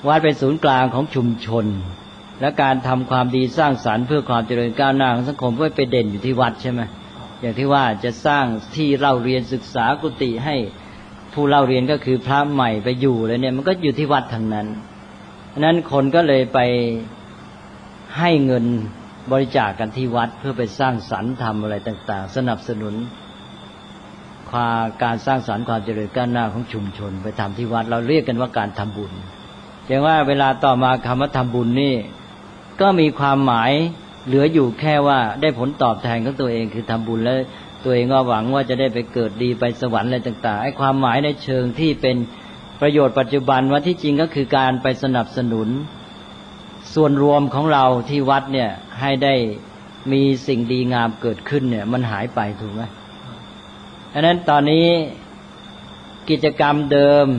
วัดเป็นศูนย์กลางของชุมชนและการทำความดีสร้างสรรค์เพื่อความเจริญก้าวหน้าของสังคมก็ไปเด่นอยู่ที่วัดใช่ไหมอย่างที่ว่าจะสร้างที่เล่าเรียนศึกษากุฏิให้ผู้เล่าเรียนก็คือพระใหม่ไปอยู่เลยเนี่ยมันก็อยู่ที่วัดทั้งนั้นฉะนั้นคนก็เลยไปให้เงินบริจาคกันที่วัดเพื่อไปสร้างสรรค์ทำอะไรต่างๆสนับสนุนความการสร้างสรรค์ความเจริญก้าวหน้าของชุมชนไปทำที่วัดเราเรียกกันว่าการทำบุญแต่ว่าเวลาต่อมาคำว่าทำบุญนี่ก็มีความหมายเหลืออยู่แค่ว่าได้ผลตอบแทนของตัวเองคือทำบุญแล้วตัวเองก็หวังว่าจะได้ไปเกิดดีไปสวรรค์อะไรต่างๆไอ้ความหมายในเชิงที่เป็นประโยชน์ปัจจุบันว่าที่จริงก็คือการไปสนับสนุนส่วนรวมของเราที่วัดเนี่ยให้ได้มีสิ่งดีงามเกิดขึ้นเนี่ยมันหายไปถูกไหมดังนั้นตอนนี้กิจกรรมเดิม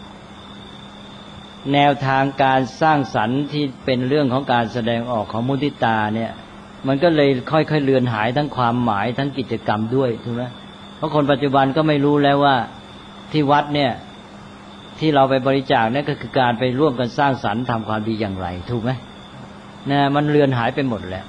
แนวทางการสร้างสรรค์ที่เป็นเรื่องของการแสดงออกของมุทิตาเนี่ยมันก็เลยค่อยๆเลือนหายทั้งความหมายทั้งกิจกรรมด้วยถูกไหมเพราะคนปัจจุบันก็ไม่รู้แล้วว่าที่วัดเนี่ยที่เราไปบริจาคนั่นก็คือการไปร่วมกันสร้างสรรค์ทำความดีอย่างไรถูกไหมนะมันเลือนหายไปหมดแล้ว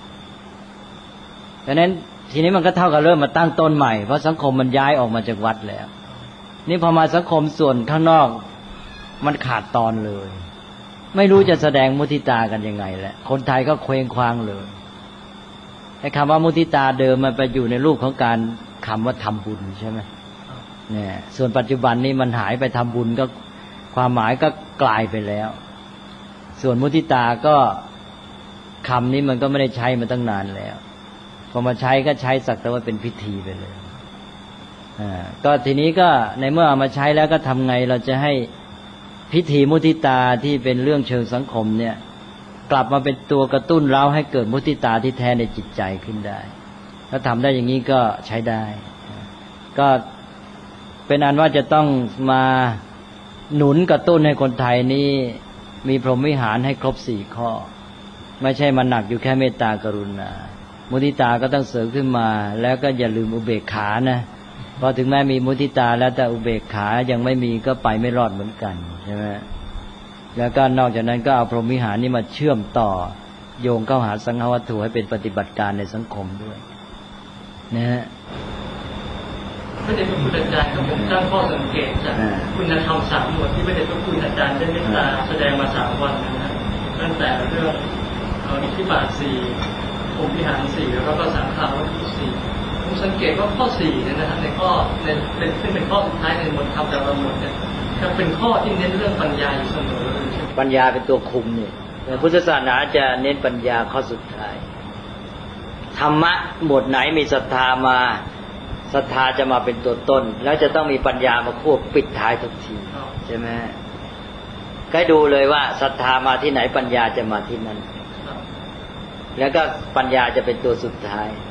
ดังนั้นทีนี้มันก็เท่ากับเริ่มมาตั้งต้นใหม่เพราะสังคมมันย้ายออกมาจากวัดแล้วนี่พอมาสังคมส่วนข้างนอกมันขาดตอนเลยไม่รู้จะแสดงมุทิตากันยังไงแหละคนไทยก็เคว้งคว้างเลยไอ้คำว่ามุทิตาเดิมมันไปอยู่ในรูปของการคำว่าทำบุญใช่ไหมเนี่ยส่วนปัจจุบันนี้มันหายไปทำบุญก็ความหมายก็กลายไปแล้วส่วนมุทิตาก็คำนี้มันก็ไม่ได้ใช้มาตั้งนานแล้วพอมาใช้ก็ใช้สักแต่ว่าเป็นพิธีไปเลยอ่าก็ทีนี้ก็ในเมื่อเอามาใช้แล้วก็ทำไงเราจะให้พิธีมุทิตาที่เป็นเรื่องเชิงสังคมเนี่ยกลับมาเป็นตัวกระตุ้นเราให้เกิดมุทิตาที่แท้ในจิตใจขึ้นได้ถ้าทำได้อย่างนี้ก็ใช้ได้ก็เป็นอันว่าจะต้องมาหนุนกระตุ้นให้คนไทยนี้มีพรหมวิหารให้ครบสี่ข้อไม่ใช่มันหนักอยู่แค่เมตตากรุณามุทิตาก็ต้องเสริมขึ้นมาแล้วก็อย่าลืมอุเบกขานะเพราะถึงแม้มีมุทิตาแล้วแต่อุเบกขายังไม่มีก็ไปไม่รอดเหมือนกันใช่ไหมแล้วก็นอกจากนั้นก็เอาพรหมวิหารนี้มาเชื่อมต่อโยงเข้าหาสังฆวัตถุให้เป็นปฏิบัติการในสังคมด้วยนะฮะพระเดชพระคุณอาจารย์ครับผมตั้งข้อสังเกตจากคุณธรรมสามหมวดที่พระเดชพระคุณอาจารย์ได้เมตตาแสดงมาสามวันนะตั้งแต่เรื่องอิทธิบาทสี่พรหมวิหารสี่แล้วก็สังฆวัตถุสี่ผมสังเกตว่าข้อสี่เนี่ยนะฮะในข้อในเป็นขึ้นเป็นข้อสุดท้ายในหมวดธรรมแต่ละหมวดเนี่ยจะเป็นข้อที่เน้นเรื่องปัญญาอยู่เสมอเลยปัญญาเป็นตัวคุมเนี่ยพุทธศาสนาจะเน้นปัญญาข้อสุดท้ายธรรมะหมวดไหนมีศรัทธามาศรัทธาจะมาเป็นตัวต้นแล้วจะต้องมีปัญญามาควบปิดท้ายทุกทีใช่ไหมก็ดูเลยว่าศรัทธามาที่ไหนปัญญาจะมาที่นั่นแล้วก็ปัญญาจะเป็นตัวสุดท้าย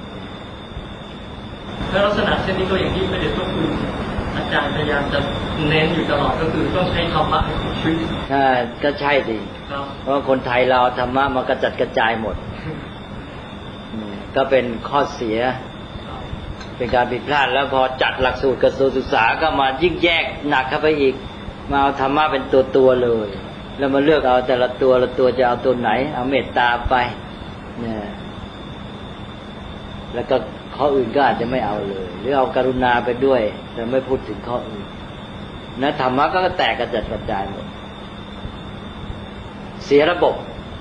แล้วลักษณะเช่นนี้ก็อย่างที่พระเดชพระคุณอาจารย์พยายามจะเน้นอยู่ตลอดก็คือต้องใช้ธรรมะในชีวิตใช่ก็ใช่สิเพราะคนไทยเราธรรมะมันกระจัดกระจายหมดก็เป็นข้อเสียเป็นการผิดพลาดแล้วพอจัดหลักสูตรกระทรวงศึกษาก็มายิ่งแยกหนักเข้าไปอีกมาเอาธรรมะเป็นตัวตัวเลยแล้วมาเลือกเอาแต่ละตัวละตัวจะเอาตัวไหนเอาเมตตาไปเนี่ยแล้วก็ข้ออื่นก็อาจจะไม่เอาเลยหรือเอากรุณาไปด้วยแต่ไม่พูดถึงข้ออื่นนะธรรมะก็แตกกระจัดกระจายหมดเสียระบบ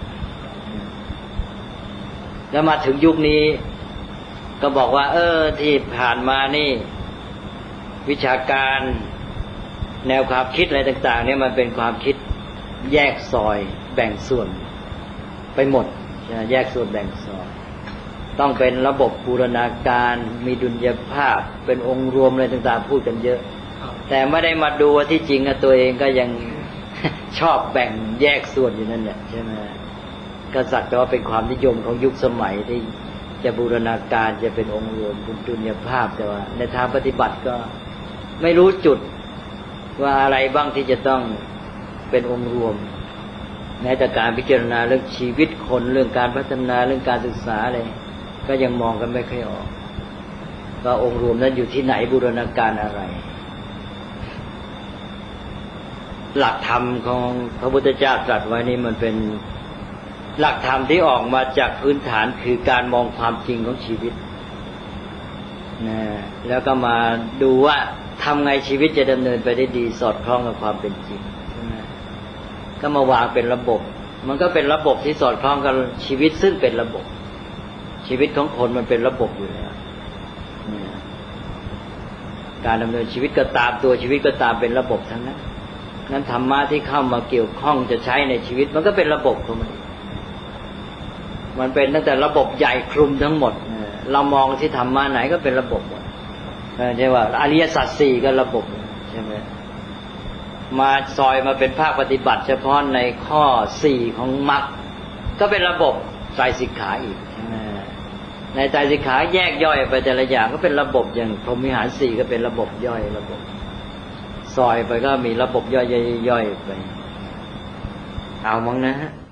แล้วมาถึงยุคนี้ก็บอกว่าเออที่ผ่านมานี่วิชาการแนวความคิดอะไรต่างๆเนี่ยมันเป็นความคิดแยกซอยแบ่งส่วนไปหมดแยกส่วนแบ่งซอยต้องเป็นระบบบูรณาการมีดุลยภาพเป็นองค์รวมอะไรต่างๆพูดกันเยอะแต่ไม่ได้มาดูว่าที่จริงตัวเองก็ยังชอบแบ่งแยกส่วนอยู่นั่นแหละใช่ไหมก็สักแต่ว่าเป็นความนิยมของยุคสมัยที่จะบูรณาการจะเป็นองค์รวมเป็นดุลยภาพแต่ว่าในทางปฏิบัติก็ไม่รู้จุดว่าอะไรบ้างที่จะต้องเป็นองค์รวมแม้แต่การพิจารณาเรื่องชีวิตคนเรื่องการพัฒนาเรื่องการศึกษาอะไรก็ยังมองกันไม่ค่อยออกว่าองค์รวมนั้นอยู่ที่ไหนบูรณาการอะไรหลักธรรมของพระพุทธเจ้าตรัสไว้นี่มันเป็นหลักธรรมที่ออกมาจากพื้นฐานคือการมองความจริงของชีวิตนะแล้วก็มาดูว่าทำไงชีวิตจะดำเนินไปได้ดีสอดคล้องกับความเป็นจริงนะก็มาวางเป็นระบบ มันก็เป็นระบบที่สอดคล้องกับชีวิตซึ่งเป็นระบบชีวิตของคนมันเป็นระบบอยู่แล้วการดำเนินชีวิตก็ตามตัวชีวิตก็ตามเป็นระบบทั้งนั้นนั้นธรรมะที่เข้ามาเกี่ยวข้องจะใช้ในชีวิตมันก็เป็นระบบของมันมันเป็นตั้งแต่ระบบใหญ่คลุมทั้งหมดเรามองที่ธรรมะไหนก็เป็นระบบหมดใช่ว่าอริยสัจสี่ก็ระบบใช่ไหมมาซอยมาเป็นภาคปฏิบัติเฉพาะในข้อสี่ของมรรคก็เป็นระบบไตรสิกขาอีกในไตรสิกขาแยกย่อยไปแต่ละอย่างก็เป็นระบบอย่างพรหมวิหารสี่ก็เป็นระบบย่อยระบบซอยไปก็มีระบบย่อยๆๆไปเอามั้งนะฮะ